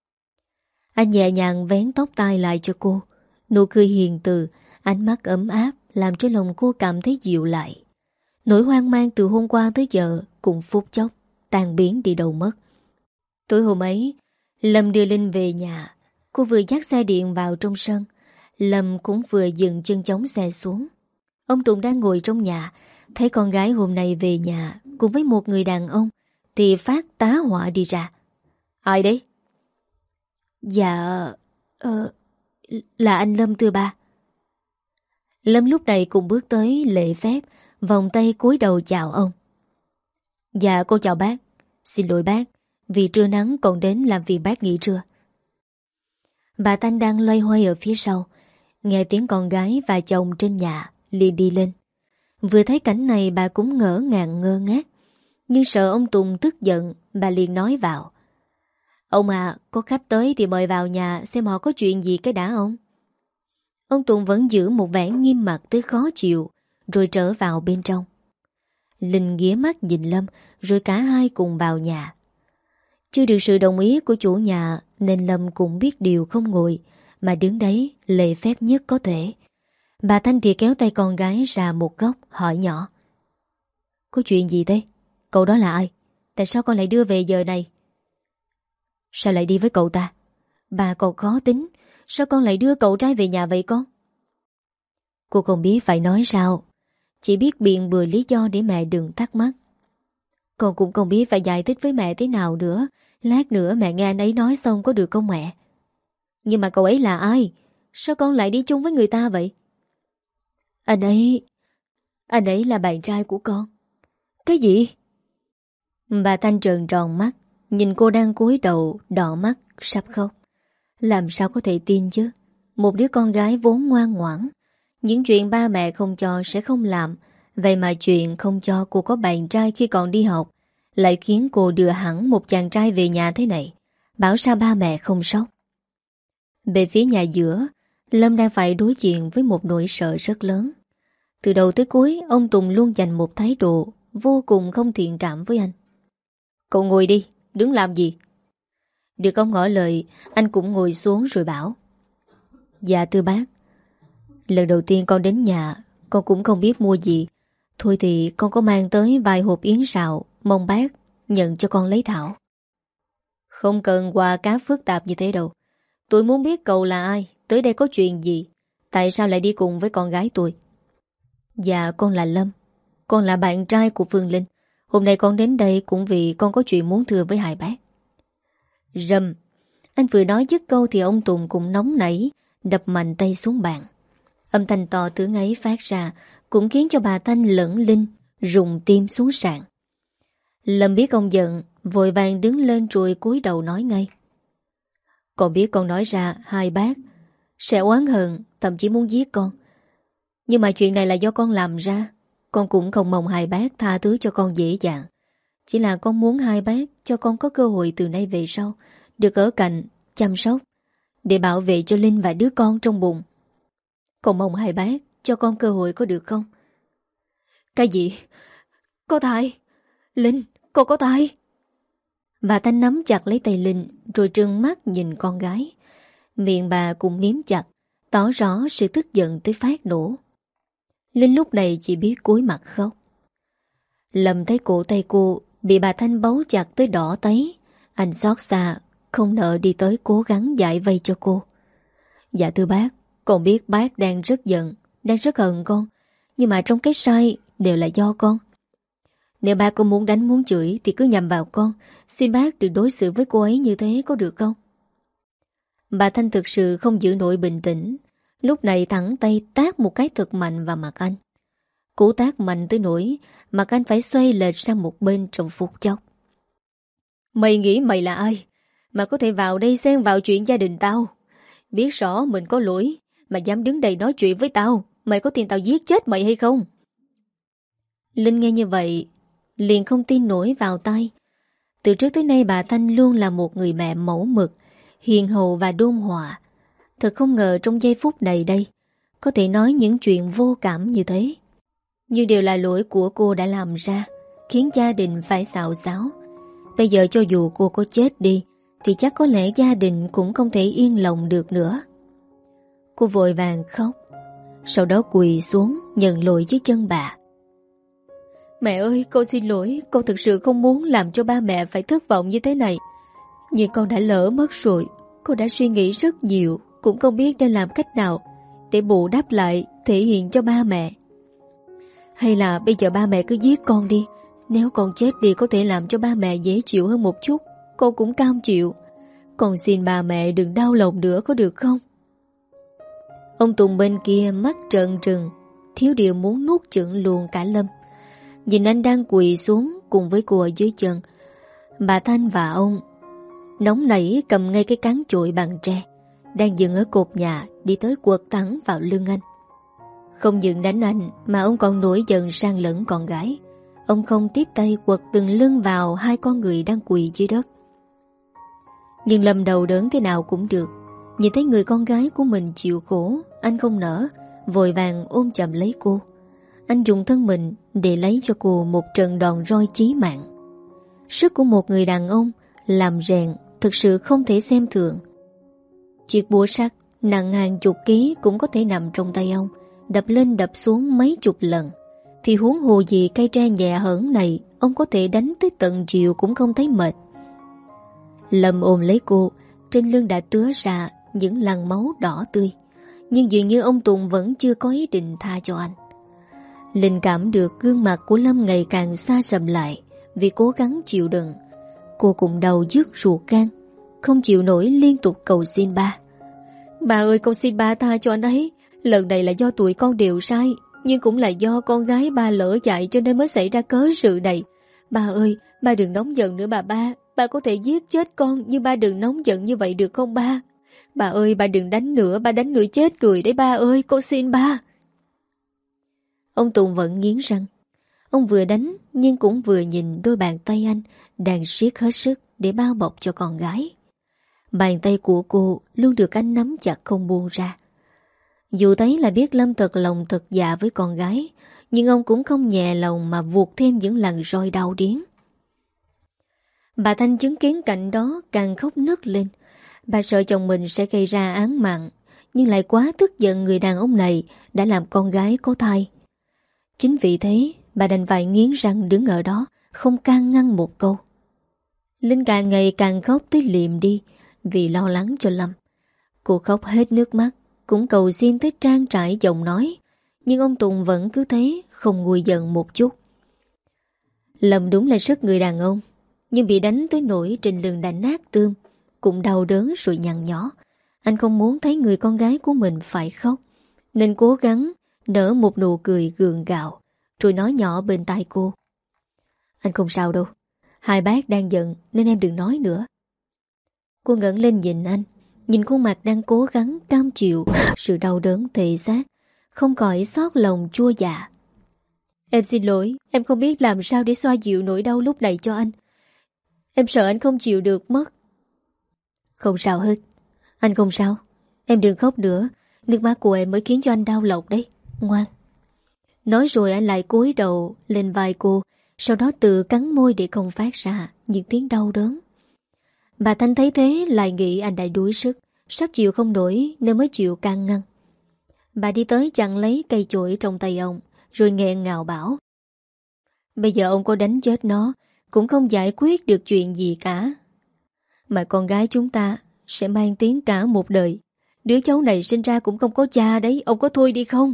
Anh nhẹ nhàng vén tóc tai lại cho cô. Nụ cười hiền từ, ánh mắt ấm áp làm cho lòng cô cảm thấy dịu lại. Nỗi hoang mang từ hôm qua tới giờ cũng phút chốc tan biến đi đâu mất. Tối hôm ấy, Lâm đưa Linh về nhà. Cô vừa dắt xe điện vào trong sân, Lâm cũng vừa dừng chân chống xe xuống. Ông Tùng đang ngồi trong nhà, thấy con gái hôm nay về nhà cùng với một người đàn ông thì phát tá hỏa đi ra. Ai đấy? Dạ, là anh Lâm thưa ba. Lâm lúc này cùng bước tới lễ phép, vòng tay cúi đầu chào ông. Dạ cô chào bác. Xin lỗi bác, vì trưa nắng còn đến làm phiền bác nghỉ trưa. Bà Thanh đang loay hoay ở phía sau, nghe tiếng con gái và chồng trên nhà liền đi lên. Vừa thấy cảnh này bà cũng ngỡ ngàng ngơ ngác, nhưng sợ ông Tùng tức giận, bà liền nói vào. Ông à, có khách tới thì mời vào nhà xem họ có chuyện gì cái đã ông. Ông Tùng vẫn giữ một vẻ nghiêm mặt tới khó chịu, rồi trở vào bên trong. Linh ghé mắt nhìn Lâm, rồi cả hai cùng vào nhà. Chưa được sự đồng ý của chủ nhà nên Lâm cũng biết điều không ngồi, mà đứng đấy lễ phép nhất có thể. Bà Thanh thì kéo tay con gái ra một góc hỏi nhỏ. Có chuyện gì thế? Cậu đó là ai? Tại sao con lại đưa về giờ này? Sao lại đi với cậu ta? Bà còn khó tính. Sao con lại đưa cậu trai về nhà vậy con? Cô không biết phải nói sao. chỉ biết biện bừa lý do để mẹ đừng thắc mắc. Con cũng không biết phải giải thích với mẹ thế nào nữa. Lát nữa mẹ nghe anh ấy nói xong có được không mẹ? Nhưng mà cậu ấy là ai? Sao con lại đi chung với người ta vậy? Anh ấy là bạn trai của con. Cái gì? Bà Thanh trợn tròn mắt, nhìn cô đang cúi đầu, đỏ mắt, sắp khóc. Làm sao có thể tin chứ? Một đứa con gái vốn ngoan ngoãn, những chuyện ba mẹ không cho sẽ không làm. Vậy mà chuyện không cho cô có bạn trai khi còn đi học lại khiến cô đưa hẳn một chàng trai về nhà thế này. Bảo sao ba mẹ không sốc. Về phía nhà giữa, Lâm đang phải đối diện với một nỗi sợ rất lớn. Từ đầu tới cuối, ông Tùng luôn dành một thái độ vô cùng không thiện cảm với anh. Cậu ngồi đi, đứng làm gì? Được ông ngỏ lời, anh cũng ngồi xuống rồi bảo. Dạ thưa bác, lần đầu tiên con đến nhà, con cũng không biết mua gì. Thôi thì con có mang tới vài hộp yến xào, mong bác nhận cho con lấy thảo. Không cần quà cá phức tạp như thế đâu. Tôi muốn biết cậu là ai, tới đây có chuyện gì, tại sao lại đi cùng với con gái tôi? Dạ con là Lâm, con là bạn trai của Phương Linh. Hôm nay con đến đây cũng vì con có chuyện muốn thưa với hai bác. Rầm. Anh vừa nói dứt câu thì ông Tùng cũng nóng nảy, đập mạnh tay xuống bàn. Âm thanh to tướng ấy phát ra cũng khiến cho bà Thanh lẫn Linh rùng tim xuống sàn. Lâm biết ông giận, vội vàng đứng lên rồi cúi đầu nói ngay. Con biết con nói ra hai bác sẽ oán hận, thậm chí muốn giết con. Nhưng mà chuyện này là do con làm ra. Con cũng không mong hai bác tha thứ cho con dễ dàng. Chỉ là con muốn hai bác cho con có cơ hội từ nay về sau được ở cạnh, chăm sóc, để bảo vệ cho Linh và đứa con trong bụng. Con mong hai bác cho con cơ hội có được không? Cái gì? Có thai? Linh, con có thai? Bà Thanh nắm chặt lấy tay Linh rồi trừng mắt nhìn con gái. Miệng bà cũng miếm chặt, tỏ rõ sự tức giận tới phát nổ. Linh lúc này chỉ biết cúi mặt khóc. Lâm thấy cổ tay cô bị bà Thanh bấu chặt tới đỏ tấy. Anh xót xa, không nỡ đi tới cố gắng giải vây cho cô. Dạ thưa bác, con biết bác đang rất giận, đang rất hận con. Nhưng mà trong cái sai đều là do con. Nếu bác có muốn đánh muốn chửi thì cứ nhằm vào con. Xin bác đừng đối xử với cô ấy như thế có được không? Bà Thanh thực sự không giữ nổi bình tĩnh. Lúc này thẳng tay tát một cái thật mạnh vào mặt anh. Cú tát mạnh tới nỗi mặt anh phải xoay lệch sang một bên trong phút chốc. Mày nghĩ mày là ai mà có thể vào đây xen vào chuyện gia đình tao? Biết rõ mình có lỗi mà dám đứng đây nói chuyện với tao. Mày có tin tao giết chết mày hay không? Linh nghe như vậy liền không tin nổi vào tai. Từ trước tới nay bà Thanh luôn là một người mẹ mẫu mực, hiền hậu và đôn hòa. Thật không ngờ trong giây phút này đây có thể nói những chuyện vô cảm như thế. Nhưng đều là lỗi của cô đã làm ra, khiến gia đình phải xạo xáo. Bây giờ cho dù cô có chết đi thì chắc có lẽ gia đình cũng không thể yên lòng được nữa. Cô vội vàng khóc, sau đó quỳ xuống nhận lỗi dưới chân bà. Mẹ ơi, con xin lỗi, con thực sự không muốn làm cho ba mẹ phải thất vọng như thế này. Nhưng con đã lỡ mất rồi, con đã suy nghĩ rất nhiều, cũng không biết nên làm cách nào để bù đắp lại, thể hiện cho ba mẹ. Hay là bây giờ ba mẹ cứ giết con đi. Nếu con chết đi có thể làm cho ba mẹ dễ chịu hơn một chút, con cũng cam chịu. Con xin ba mẹ đừng đau lòng nữa có được không? Ông Tùng bên kia mắt trợn trừng, thiếu điều muốn nuốt chửng luôn cả Lâm. Nhìn anh đang quỳ xuống cùng với cô ở dưới chân. Bà Thanh và ông nóng nảy cầm ngay cái cán chổi bằng tre đang dựng ở cột nhà, đi tới quật thẳng vào lưng anh. Không những đánh anh mà ông còn nổi giận sang lẫn con gái. Ông không tiếp tay quật từng lưng vào hai con người đang quỳ dưới đất. Nhưng Lâm đầu đớn thế nào cũng được. Nhìn thấy người con gái của mình chịu khổ, anh không nỡ, vội vàng ôm chầm lấy cô. Anh dùng thân mình để lấy cho cô một trận đòn roi chí mạng. Sức của một người đàn ông làm rèn thực sự không thể xem thường. Chiếc búa sắt nặng hàng chục ký cũng có thể nằm trong tay ông, đập lên đập xuống mấy chục lần. Thì huống hồ gì cây tre nhẹ hởn này, ông có thể đánh tới tận chiều cũng không thấy mệt. Lâm ôm lấy cô, trên lưng đã tứa ra những làn máu đỏ tươi. Nhưng dường như ông Tùng vẫn chưa có ý định tha cho anh. Linh cảm được gương mặt của Lâm ngày càng xa sầm lại vì cố gắng chịu đựng. Cô cũng đau dứt ruột gan, không chịu nổi liên tục cầu xin ba. Ba ơi, con xin ba tha cho anh ấy. Lần này là do tụi con đều sai, nhưng cũng là do con gái ba lỡ dại cho nên mới xảy ra cớ sự này. Ba ơi, ba đừng nóng giận nữa bà ba. Ba có thể giết chết con, nhưng ba đừng nóng giận như vậy được không ba? Ba ơi, ba đừng đánh nữa, ba đánh nữa chết người đấy ba ơi, con xin ba. Ông Tùng vẫn nghiến răng. Ông vừa đánh nhưng cũng vừa nhìn đôi bàn tay anh đang siết hết sức để bao bọc cho con gái. Bàn tay của cô luôn được anh nắm chặt không buông ra. Dù thấy là biết Lâm thật lòng thật dạ với con gái, nhưng ông cũng không nhẹ lòng mà vuột thêm những lần roi đau điếng. Bà Thanh chứng kiến cảnh đó càng khóc nức lên. Bà sợ chồng mình sẽ gây ra án mạng, nhưng lại quá tức giận người đàn ông này đã làm con gái có thai. Chính vì thế bà đành phải nghiến răng đứng ở đó, không can ngăn một câu. Linh càng ngày càng khóc tới liệm đi vì lo lắng cho Lâm. Cô khóc hết nước mắt, cũng cầu xin tới trang trải giọng nói, nhưng ông Tùng vẫn cứ thế, không nguôi giận một chút. Lâm đúng là sức người đàn ông, nhưng bị đánh tới nỗi trên lưng đã nát tươm, cũng đau đớn rồi nhăn nhó. Anh không muốn thấy người con gái của mình phải khóc, nên cố gắng nở một nụ cười gượng gạo, rồi nói nhỏ bên tai cô. Anh không sao đâu, hai bác đang giận nên em đừng nói nữa. Cô ngẩng lên nhìn anh, nhìn khuôn mặt đang cố gắng cam chịu sự đau đớn thể xác, không khỏi xót lòng chua dạ. Em xin lỗi, em không biết làm sao để xoa dịu nỗi đau lúc này cho anh. Em sợ anh không chịu được mất. Không sao hết, anh không sao. Em đừng khóc nữa, nước mắt của em mới khiến cho anh đau lòng đấy. Ngoan. Nói rồi anh lại cúi đầu lên vai cô, sau đó tự cắn môi để không phát ra những tiếng đau đớn. Bà Thanh thấy thế lại nghĩ anh đã đuối sức, sắp chịu không nổi nên mới chịu can ngăn. Bà đi tới chặn lấy cây chổi trong tay ông, rồi nghẹn ngào bảo: Bây giờ ông có đánh chết nó cũng không giải quyết được chuyện gì cả. Mà con gái chúng ta sẽ mang tiếng cả một đời. Đứa cháu này sinh ra cũng không có cha đấy, ông có thôi đi không?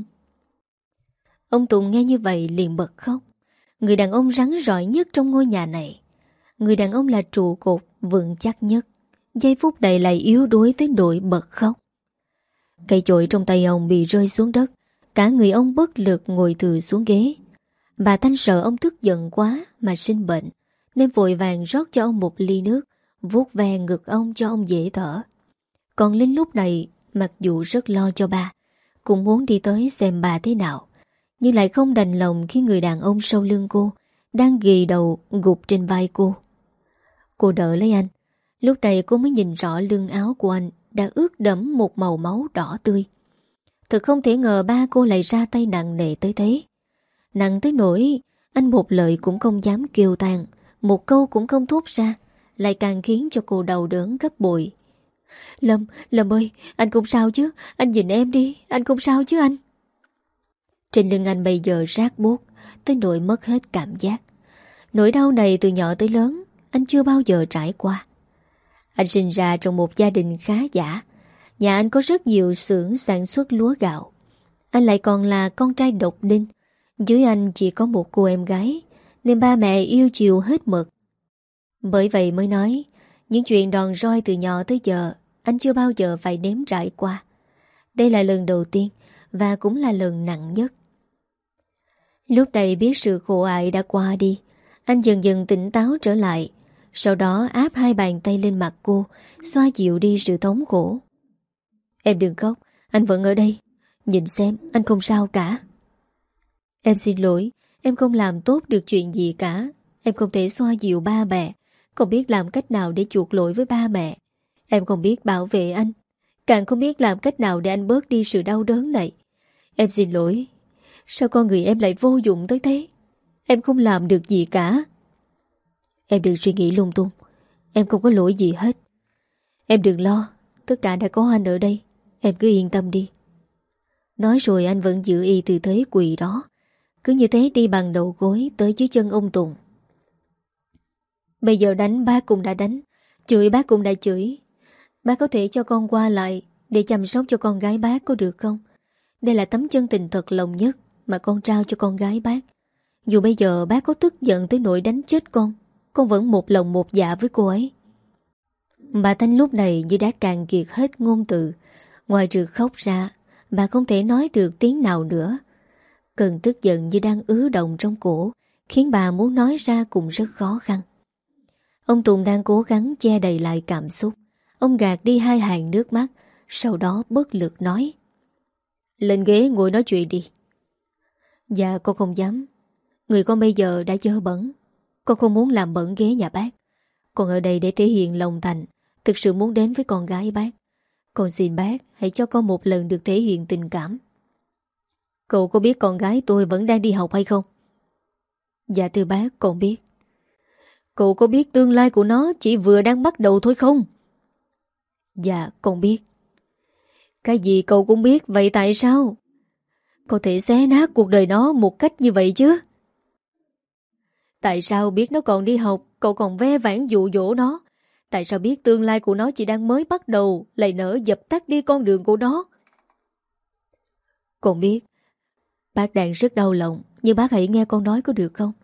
Ông Tùng nghe như vậy liền bật khóc. Người đàn ông rắn rỏi nhất trong ngôi nhà này, người đàn ông là trụ cột vững chắc nhất, giây phút này lại yếu đuối tới nỗi bật khóc. Cây chổi trong tay ông bị rơi xuống đất, cả người ông bất lực ngồi thừ xuống ghế. Bà Thanh sợ ông tức giận quá mà sinh bệnh, nên vội vàng rót cho ông một ly nước, vuốt ve ngực ông cho ông dễ thở. Còn Linh lúc này mặc dù rất lo cho bà, cũng muốn đi tới xem bà thế nào, nhưng lại không đành lòng khi người đàn ông sau lưng cô đang ghì đầu gục trên vai cô. Cô đỡ lấy anh. Lúc này cô mới nhìn rõ lưng áo của anh đã ướt đẫm một màu máu đỏ tươi. Thật không thể ngờ ba cô lại ra tay nặng nề tới thế. Nặng tới nỗi anh một lời cũng không dám kêu than, một câu cũng không thốt ra, lại càng khiến cho cô đau đớn gấp bội. Lâm ơi, anh không sao chứ? Anh nhìn em đi, anh không sao chứ anh? Trên lưng anh bây giờ rát buốt tới nỗi mất hết cảm giác. Nỗi đau này từ nhỏ tới lớn anh chưa bao giờ trải qua. Anh sinh ra trong một gia đình khá giả. Nhà anh có rất nhiều xưởng sản xuất lúa gạo. Anh lại còn là con trai độc đinh. Dưới anh chỉ có một cô em gái, nên ba mẹ yêu chiều hết mực. Bởi vậy mới nói, những chuyện đòn roi từ nhỏ tới giờ anh chưa bao giờ phải nếm trải qua. Đây là lần đầu tiên, và cũng là lần nặng nhất. Lúc này biết sự khổ ải đã qua đi, anh dần dần tỉnh táo trở lại. Sau đó áp hai bàn tay lên mặt cô, xoa dịu đi sự thống khổ. Em đừng khóc, anh vẫn ở đây. Nhìn xem, anh không sao cả. Em xin lỗi, em không làm tốt được chuyện gì cả. Em không thể xoa dịu ba mẹ, không biết làm cách nào để chuộc lỗi với ba mẹ. Em không biết bảo vệ anh, càng không biết làm cách nào để anh bớt đi sự đau đớn này. Em xin lỗi. Sao con người em lại vô dụng tới thế? Em không làm được gì cả. Em đừng suy nghĩ lung tung, em không có lỗi gì hết. Em đừng lo, tất cả đã có anh ở đây. Em cứ yên tâm đi. Nói rồi anh vẫn giữ y tư thế quỳ đó, cứ như thế đi bằng đầu gối tới dưới chân ông Tùng. Bây giờ đánh bác cũng đã đánh, chửi bác cũng đã chửi. Bác có thể cho con qua lại để chăm sóc cho con gái bác có được không? Đây là tấm chân tình thật lòng nhất mà con trao cho con gái bác. Dù bây giờ bác có tức giận tới nỗi đánh chết con vẫn một lòng một dạ với cô ấy. Bà Thanh lúc này như đã cạn kiệt hết ngôn từ. Ngoài trừ khóc ra, bà không thể nói được tiếng nào nữa. Cơn tức giận như đang ứ động trong cổ, khiến bà muốn nói ra cũng rất khó khăn. Ông Tùng đang cố gắng che đậy lại cảm xúc. Ông gạt đi hai hàng nước mắt, sau đó bất lực nói: "Lên ghế ngồi nói chuyện đi." "Dạ con không dám. Người con bây giờ đã dơ bẩn. Con không muốn làm bẩn ghế nhà bác. Con ở đây để thể hiện lòng thành, thực sự muốn đến với con gái bác. Con xin bác hãy cho con một lần được thể hiện tình cảm." "Cậu có biết con gái tôi vẫn đang đi học hay không?" "Dạ thưa bác, con biết." "Cậu có biết tương lai của nó chỉ vừa đang bắt đầu thôi không?" "Dạ con biết." "Cái gì cậu cũng biết, vậy tại sao có thể xé nát cuộc đời nó một cách như vậy chứ? Tại sao biết nó còn đi học cậu còn ve vãn dụ dỗ nó? Tại sao biết tương lai của nó chỉ đang mới bắt đầu lại nỡ dập tắt đi con đường của nó?" "Con biết. Bác đang rất đau lòng, nhưng bác hãy nghe con nói có được không?"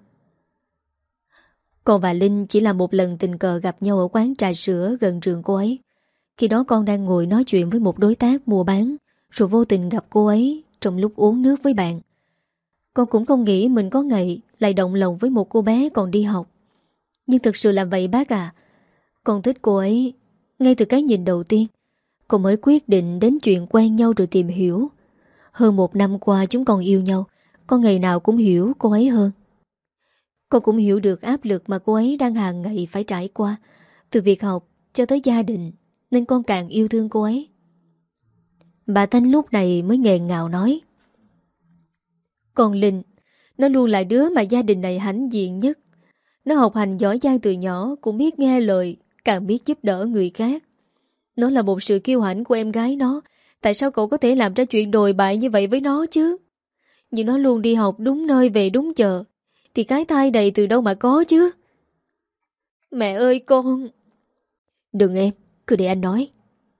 "Con và Linh chỉ là một lần tình cờ gặp nhau ở quán trà sữa gần trường cô ấy. Khi đó con đang ngồi nói chuyện với một đối tác mua bán, rồi vô tình gặp cô ấy trong lúc uống nước với bạn. Con cũng không nghĩ mình có ngày lại động lòng với một cô bé còn đi học. Nhưng thực sự là vậy bác à. Con thích cô ấy ngay từ cái nhìn đầu tiên. Con mới quyết định đến chuyện quen nhau rồi tìm hiểu. Hơn 1 năm qua chúng con yêu nhau, con ngày nào cũng hiểu cô ấy hơn. Con cũng hiểu được áp lực mà cô ấy đang hàng ngày phải trải qua, từ việc học cho tới gia đình, nên con càng yêu thương cô ấy." Bà Thanh lúc này mới nghẹn ngào nói: "Còn Linh, nó luôn là đứa mà gia đình này hãnh diện nhất. Nó học hành giỏi giang từ nhỏ, cũng biết nghe lời, càng biết giúp đỡ người khác. Nó là một sự kiêu hãnh của em gái nó. Tại sao cậu có thể làm ra chuyện đồi bại như vậy với nó chứ? Nhưng nó luôn đi học đúng nơi về đúng giờ, thì cái thai đầy từ đâu mà có chứ?" "Mẹ ơi con..." "Đừng em, cứ để anh nói."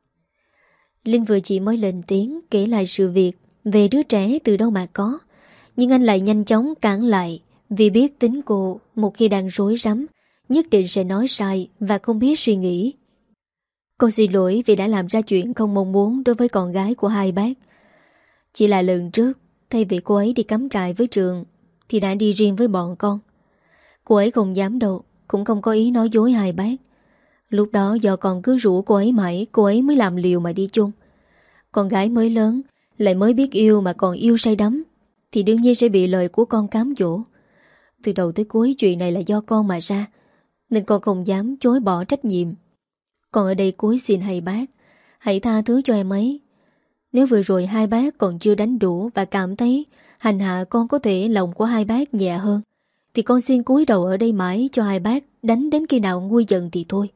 Linh vừa chỉ mới lên tiếng kể lại sự việc về đứa trẻ từ đâu mà có, nhưng anh lại nhanh chóng cản lại, vì biết tính cô một khi đang rối rắm nhất định sẽ nói sai và không biết suy nghĩ. "Con xin lỗi vì đã làm ra chuyện không mong muốn đối với con gái của hai bác. Chỉ là lần trước, thay vì cô ấy đi cắm trại với trường thì đã đi riêng với bọn con. Cô ấy không dám đâu, cũng không có ý nói dối hai bác. Lúc đó do con cứ rủ cô ấy mãi, cô ấy mới làm liều mà đi chung. Con gái mới lớn, lại mới biết yêu mà còn yêu say đắm, thì đương nhiên sẽ bị lời của con cám dỗ. Từ đầu tới cuối chuyện này là do con mà ra, nên con không dám chối bỏ trách nhiệm. Con ở đây cúi xin hai bác hãy tha thứ cho em ấy. Nếu vừa rồi hai bác còn chưa đánh đủ và cảm thấy hành hạ con có thể lòng của hai bác nhẹ hơn, thì con xin cúi đầu ở đây mãi cho hai bác đánh đến khi nào nguôi giận thì thôi."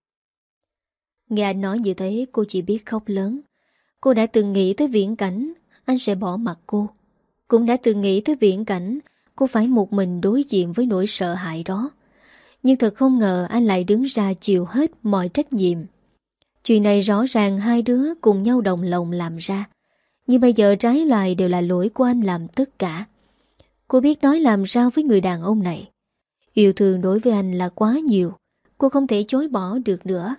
Nghe anh nói như thế, cô chỉ biết khóc lớn. Cô đã từng nghĩ tới viễn cảnh anh sẽ bỏ mặc cô, cũng đã từng nghĩ tới viễn cảnh cô phải một mình đối diện với nỗi sợ hãi đó. Nhưng thật không ngờ anh lại đứng ra chịu hết mọi trách nhiệm. Chuyện này rõ ràng hai đứa cùng nhau đồng lòng làm ra, nhưng bây giờ trái lại đều là lỗi của anh làm tất cả. Cô biết nói làm sao với người đàn ông này. Yêu thương đối với anh là quá nhiều, cô không thể chối bỏ được nữa.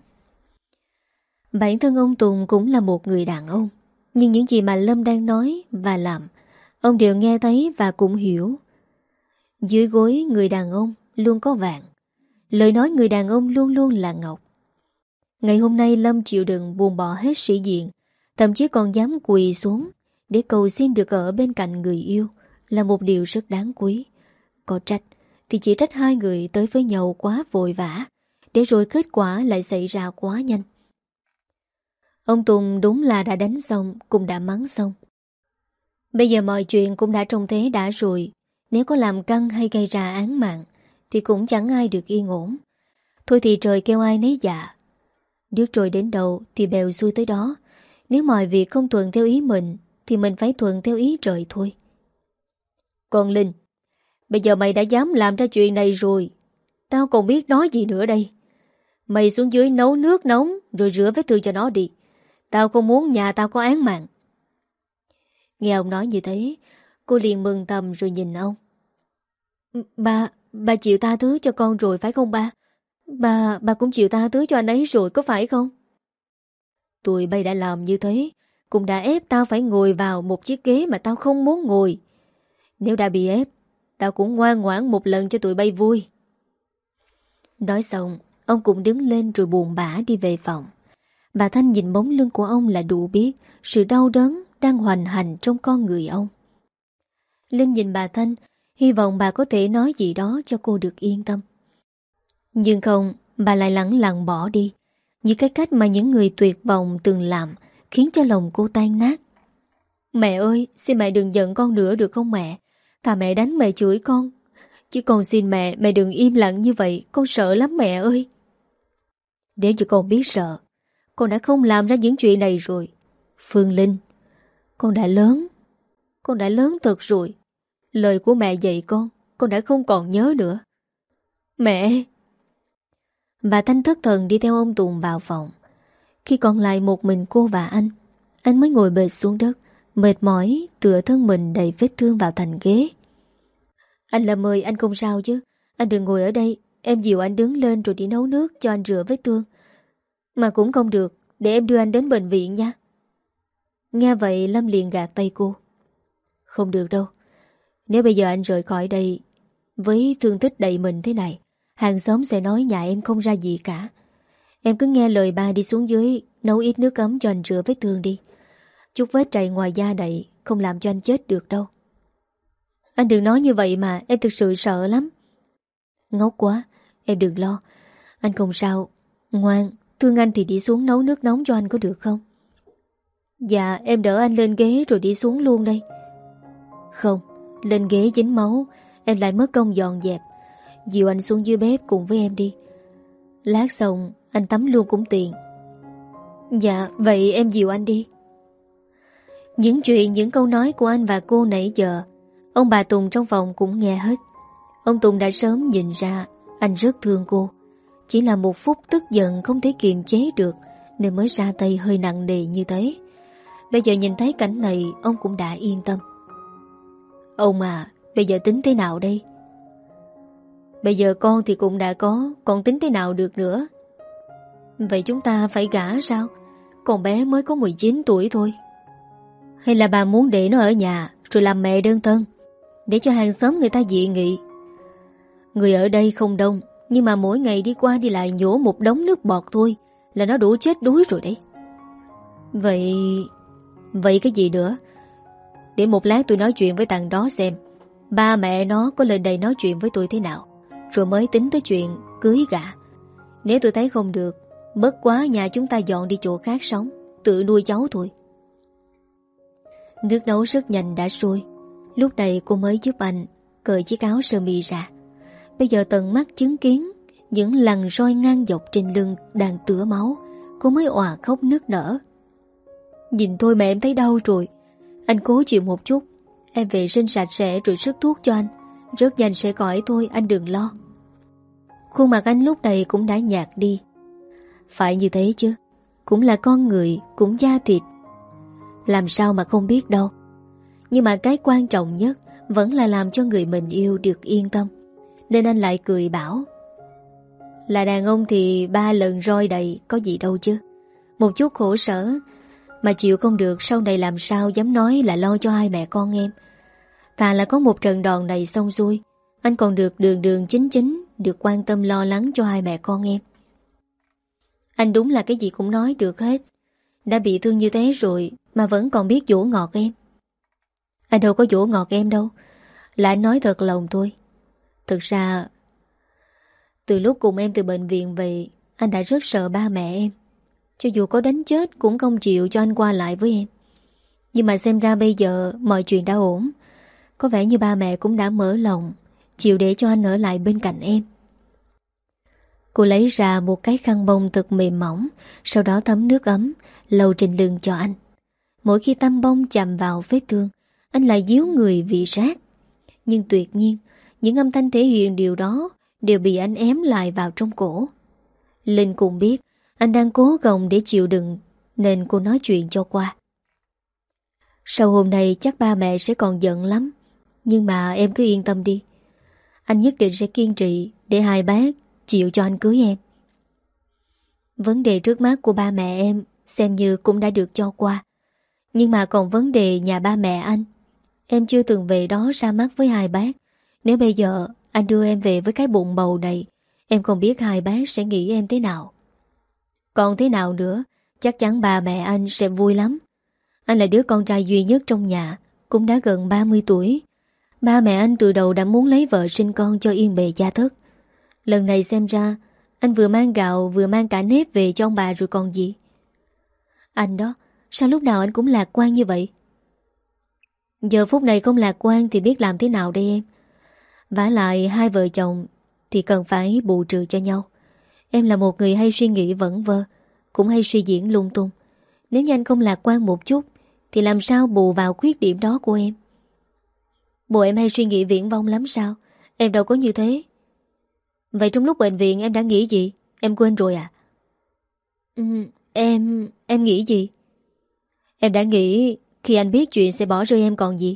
Bản thân ông Tùng cũng là một người đàn ông, nhưng những gì mà Lâm đang nói và làm, ông đều nghe thấy và cũng hiểu. Dưới gối người đàn ông luôn có vàng, lời nói người đàn ông luôn luôn là ngọc. Ngày hôm nay Lâm chịu đựng buông bỏ hết sĩ diện, thậm chí còn dám quỳ xuống để cầu xin được ở bên cạnh người yêu, là một điều rất đáng quý. Có trách thì chỉ trách hai người tới với nhau quá vội vã, để rồi kết quả lại xảy ra quá nhanh. Ông Tùng đúng là đã đánh xong, cũng đã mắng xong. Bây giờ mọi chuyện cũng đã trông thế đã rồi. Nếu có làm căng hay gây ra án mạng thì cũng chẳng ai được yên ổn. Thôi thì trời kêu ai nấy dạ. Nước trôi đến đâu thì bèo xuôi tới đó. Nếu mọi việc không thuận theo ý mình thì mình phải thuận theo ý trời thôi. "Con Linh, bây giờ mày đã dám làm ra chuyện này rồi, tao còn biết nói gì nữa đây. Mày xuống dưới nấu nước nóng rồi rửa vết thương cho nó đi. Tao không muốn nhà tao có án mạng." Nghe ông nói như thế, Cô liền mừng thầm rồi nhìn ông. Ba chịu tha thứ cho con rồi phải không ba? Ba cũng chịu tha thứ cho anh ấy rồi có phải không? Tụi bay đã làm như thế, cũng đã ép tao phải ngồi vào một chiếc ghế mà tao không muốn ngồi. Nếu đã bị ép, tao cũng ngoan ngoãn một lần cho tụi bay vui. Nói xong, ông cũng đứng lên rồi buồn bã đi về phòng. Bà Thanh nhìn bóng lưng của ông là đủ biết sự đau đớn đang hoành hành trong con người ông. Linh nhìn bà Thanh, hy vọng bà có thể nói gì đó cho cô được yên tâm. Nhưng không, bà lại lẳng lặng bỏ đi. Như cái cách mà những người tuyệt vọng từng làm khiến cho lòng cô tan nát. Mẹ ơi, xin mẹ đừng giận con nữa được không mẹ? Thà mẹ đánh mẹ chửi con. Chứ con xin mẹ đừng im lặng như vậy, con sợ lắm mẹ ơi. Nếu như con biết sợ, con đã không làm ra những chuyện này rồi. Phương Linh, con đã lớn thật rồi. Lời của mẹ dạy con đã không còn nhớ nữa. Mẹ! Bà Thanh thất thần đi theo ông Tùng vào phòng. Khi còn lại một mình cô và anh mới ngồi bệt xuống đất, mệt mỏi tựa thân mình đầy vết thương vào thành ghế. Anh Lâm ơi, anh không sao chứ? Anh đừng ngồi ở đây, em dìu anh đứng lên rồi đi nấu nước cho anh rửa vết thương. Mà cũng không được, để em đưa anh đến bệnh viện nha. Nghe vậy Lâm liền gạt tay cô. Không được đâu. Nếu bây giờ anh rời khỏi đây với thương tích đầy mình thế này, hàng xóm sẽ nói nhà em không ra gì cả. Em cứ nghe lời ba đi xuống dưới nấu ít nước ấm cho anh rửa vết thương đi. Chút vết trầy ngoài da này không làm cho anh chết được đâu. Anh đừng nói như vậy mà, em thực sự sợ lắm. Ngốc quá, em đừng lo. Anh không sao. Ngoan, thương anh thì đi xuống nấu nước nóng cho anh có được không? Dạ, em đỡ anh lên ghế rồi đi xuống luôn đây. Không, lên ghế dính máu em lại mất công dọn dẹp. Dìu anh xuống dưới bếp cùng với em đi. Lát xong anh tắm luôn cũng tiện. Dạ, vậy em dìu anh đi. Những câu nói của anh và cô nãy giờ, ông bà Tùng trong phòng cũng nghe hết. Ông Tùng đã sớm nhìn ra anh rất thương cô. Chỉ là một phút tức giận không thể kiềm chế được nên mới ra tay hơi nặng nề như thế. Bây giờ nhìn thấy cảnh này ông cũng đã yên tâm. Ông à, bây giờ tính thế nào đây? Bây giờ con thì cũng đã có, còn tính thế nào được nữa? Vậy chúng ta phải gả sao? Con bé mới có 19 tuổi thôi. Hay là bà muốn để nó ở nhà rồi làm mẹ đơn thân, để cho hàng xóm người ta dị nghị? Người ở đây không đông, nhưng mà mỗi ngày đi qua đi lại nhổ một đống nước bọt thôi là nó đủ chết đuối rồi đấy. Vậy cái gì nữa? Để một lát tôi nói chuyện với thằng đó xem ba mẹ nó có lên đây nói chuyện với tôi thế nào, rồi mới tính tới chuyện cưới gả. Nếu tôi thấy không được, bất quá nhà chúng ta dọn đi chỗ khác sống, tự nuôi cháu thôi. Nước nấu rất nhanh đã sôi. Lúc này cô mới giúp anh cởi chiếc áo sơ mi ra. Bây giờ tận mắt chứng kiến những lằn roi ngang dọc trên lưng đang tứa máu, cô mới òa khóc nức nở. Nhìn thôi mà em thấy đau rồi. Anh cố chịu một chút, em vệ sinh sạch sẽ rồi sức thuốc cho anh. Rất nhanh sẽ khỏi thôi, anh đừng lo. Khuôn mặt anh lúc này cũng đã nhạt đi. Phải như thế chứ, cũng là con người, cũng da thịt. Làm sao mà không biết đâu. Nhưng mà cái quan trọng nhất vẫn là làm cho người mình yêu được yên tâm. Nên anh lại cười bảo, là đàn ông thì 3 lần roi đầy có gì đâu chứ. Một chút khổ sở mà chịu không được, sau này làm sao dám nói là lo cho hai mẹ con em. Thà là có một trận đòn này xong xuôi, anh còn được đường đường chính chính được quan tâm lo lắng cho hai mẹ con em. Anh đúng là cái gì cũng nói được hết. Đã bị thương như thế rồi mà vẫn còn biết dỗ ngọt em. Anh đâu có dỗ ngọt em đâu, là anh nói thật lòng thôi. Thực ra từ lúc cùng em từ bệnh viện về, anh đã rất sợ ba mẹ em. Cho dù có đánh chết cũng không chịu cho anh qua lại với em. Nhưng mà xem ra bây giờ mọi chuyện đã ổn. Có vẻ như ba mẹ cũng đã mở lòng, chịu để cho anh ở lại bên cạnh em. Cô lấy ra một cái khăn bông thật mềm mỏng, sau đó thấm nước ấm lau trên lưng cho anh. Mỗi khi tăm bông chạm vào vết thương, anh lại díu người vì rát. Nhưng tuyệt nhiên, những âm thanh thể hiện điều đó đều bị anh ém lại vào trong cổ. Linh cũng biết anh đang cố gồng để chịu đựng, nên cô nói chuyện cho qua. Sau hôm nay chắc ba mẹ sẽ còn giận lắm, Nhưng mà em cứ yên tâm đi. Anh nhất định sẽ kiên trì để hai bác chịu cho anh cưới em. Vấn đề trước mắt của ba mẹ em xem như cũng đã được cho qua. Nhưng mà còn vấn đề nhà ba mẹ anh, em chưa từng về đó ra mắt với hai bác. Nếu bây giờ anh đưa em về với cái bụng bầu này, em không biết hai bác sẽ nghĩ em thế nào. Còn thế nào nữa, chắc chắn ba mẹ anh sẽ vui lắm. Anh là đứa con trai duy nhất trong nhà, cũng đã gần 30 tuổi. Ba mẹ anh từ đầu đã muốn lấy vợ sinh con cho yên bề gia thất. Lần này xem ra anh vừa mang gạo vừa mang cả nếp về cho ông bà rồi còn gì. Anh đó, sao lúc nào anh cũng lạc quan như vậy? Giờ phút này không lạc quan thì biết làm thế nào đây em? Vả lại hai vợ chồng thì cần phải bù trừ cho nhau. Em là một người hay suy nghĩ vẩn vơ, cũng hay suy diễn lung tung. Nếu như anh không lạc quan một chút thì làm sao bù vào khuyết điểm đó của em? Bộ em hay suy nghĩ viển vông lắm sao? Em đâu có như thế. Vậy trong lúc bệnh viện em đã nghĩ gì? Em quên rồi à? Ừ, em nghĩ gì? Em đã nghĩ khi anh biết chuyện sẽ bỏ rơi em còn gì?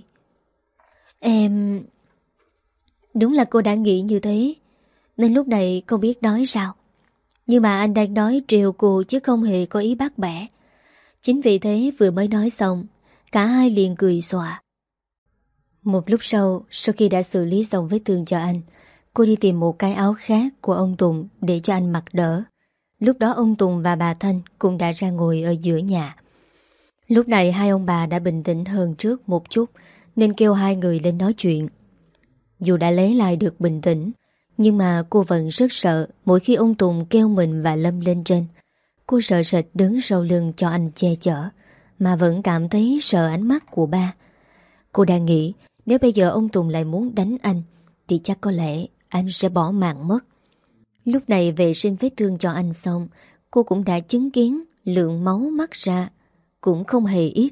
Em... Đúng là cô đã nghĩ như thế, nên lúc này không biết nói sao. Nhưng mà anh đang nói trêu cô chứ không hề có ý bắt bẻ. Chính vì thế vừa mới nói xong, cả hai liền cười xòa. Một lúc sau khi đã xử lý xong vết thương cho anh, cô đi tìm một cái áo khác của ông Tùng để cho anh mặc đỡ. Lúc đó ông Tùng và bà Thanh cũng đã ra ngồi ở giữa nhà. Lúc này hai ông bà đã bình tĩnh hơn trước một chút, nên kêu hai người lên nói chuyện. Dù đã lấy lại được bình tĩnh, nhưng mà cô vẫn rất sợ mỗi khi ông Tùng kêu mình và Lâm lên trên. Cô sợ sệt đứng sau lưng cho anh che chở, mà vẫn cảm thấy sợ ánh mắt của ba. Cô đang nghĩ nếu bây giờ ông Tùng lại muốn đánh anh thì chắc có lẽ anh sẽ bỏ mạng mất. Lúc này vệ sinh vết thương cho anh xong, cô cũng đã chứng kiến lượng máu mắc ra cũng không hề ít.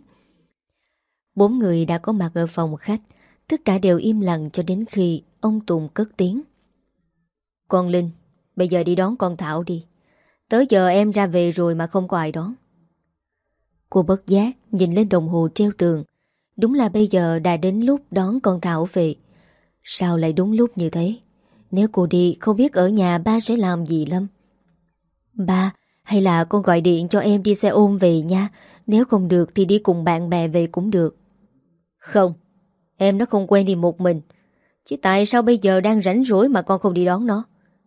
Bốn người đã có mặt ở phòng khách. Tất cả đều im lặng cho đến khi ông Tùng cất tiếng. Con Linh, bây giờ đi đón con Thảo đi. Tới giờ em ra về rồi mà không có ai đón. Cô bất giác nhìn lên đồng hồ treo tường. Đúng là bây giờ đã đến lúc đón con Thảo về. Sao lại đúng lúc như thế? Nếu cô đi không biết ở nhà ba sẽ làm gì Lâm. Ba, hay là con gọi điện cho em đi xe ôm về nha. Nếu không được thì đi cùng bạn bè về cũng được. Không, em nó không quen đi một mình. Chứ tại sao bây giờ đang rảnh rỗi mà con không đi đón nó?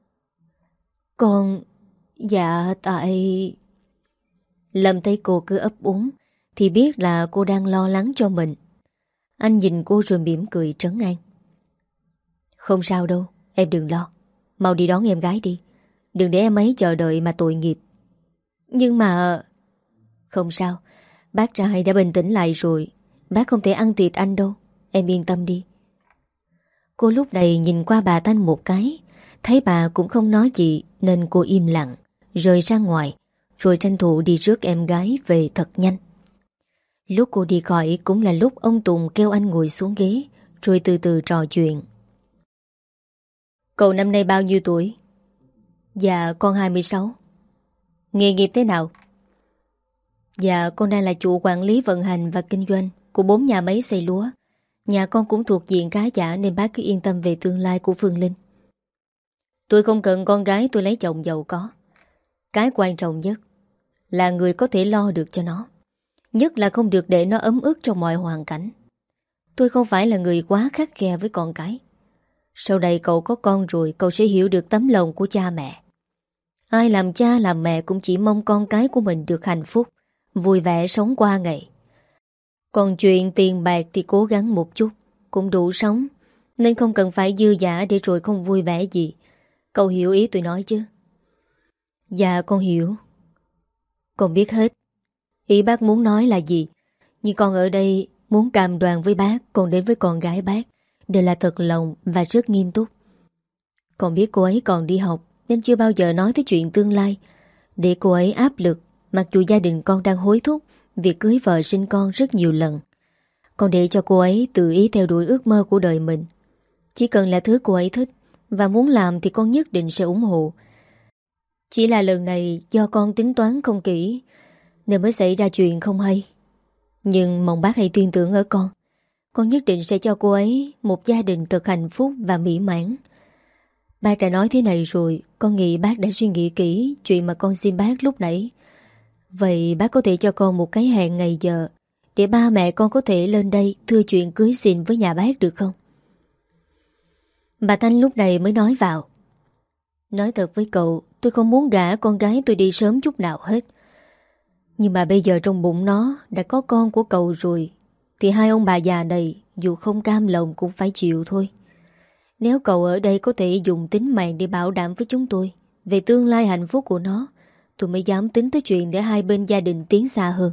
Con... Dạ tại... Lâm thấy cô cứ ấp úng thì biết là cô đang lo lắng cho mình. Anh nhìn cô rồi mỉm cười trấn an. Không sao đâu, em đừng lo. Mau đi đón em gái đi. Đừng để em ấy chờ đợi mà tội nghiệp. Nhưng mà... Không sao, bác trai đã bình tĩnh lại rồi. Bác không thể ăn thịt anh đâu. Em yên tâm đi. Cô lúc này nhìn qua bà Thanh một cái, thấy bà cũng không nói gì nên cô im lặng, rời ra ngoài, rồi tranh thủ đi rước em gái về thật nhanh. Lúc cô đi khỏi cũng là lúc ông Tùng kêu anh ngồi xuống ghế, rồi từ từ trò chuyện. Cậu năm nay bao nhiêu tuổi? Dạ con 26. Nghề nghiệp thế nào? Dạ con đang là chủ quản lý vận hành và kinh doanh của 4 nhà máy xây lúa. Nhà con cũng thuộc diện khá giả nên bác cứ yên tâm về tương lai của Phương Linh. Tôi không cần con gái tôi lấy chồng giàu có. Cái quan trọng nhất là người có thể lo được cho nó. Nhất là không được để nó ấm ức trong mọi hoàn cảnh. Tôi không phải là người quá khắt khe với con cái. Sau đây cậu có con rồi, cậu sẽ hiểu được tấm lòng của cha mẹ. Ai làm cha làm mẹ cũng chỉ mong con cái của mình được hạnh phúc, vui vẻ sống qua ngày. Còn chuyện tiền bạc thì cố gắng một chút cũng đủ sống, nên không cần phải dư dả để rồi không vui vẻ gì. Cậu hiểu ý tôi nói chứ? Dạ con hiểu. Con biết hết ý bác muốn nói là gì. Nhưng con ở đây muốn cam đoan với bác, còn đến với con gái bác đều là thật lòng và rất nghiêm túc. Con biết cô ấy còn đi học nên chưa bao giờ nói tới chuyện tương lai, để cô ấy áp lực. Mặc dù gia đình con đang hối thúc việc cưới vợ sinh con rất nhiều lần, còn để cho cô ấy tự ý theo đuổi ước mơ của đời mình. Chỉ cần là thứ cô ấy thích và muốn làm thì con nhất định sẽ ủng hộ. Chỉ là lần này do con tính toán không kỹ nên mới xảy ra chuyện không hay. Nhưng mong bác hãy tin tưởng ở con. Con nhất định sẽ cho cô ấy một gia đình thật hạnh phúc và mỹ mãn. Bác đã nói thế này rồi, con nghĩ bác đã suy nghĩ kỹ chuyện mà con xin bác lúc nãy. Vậy bác có thể cho con một cái hẹn ngày giờ để ba mẹ con có thể lên đây thưa chuyện cưới xin với nhà bác được không? Bà Thanh lúc này mới nói vào. Nói thật với cậu, tôi không muốn gả con gái tôi đi sớm chút nào hết. Nhưng mà bây giờ trong bụng nó đã có con của cậu rồi, thì hai ông bà già này dù không cam lòng cũng phải chịu thôi. Nếu cậu ở đây có thể dùng tính mạng để bảo đảm với chúng tôi về tương lai hạnh phúc của nó, tôi mới dám tính tới chuyện để hai bên gia đình tiến xa hơn.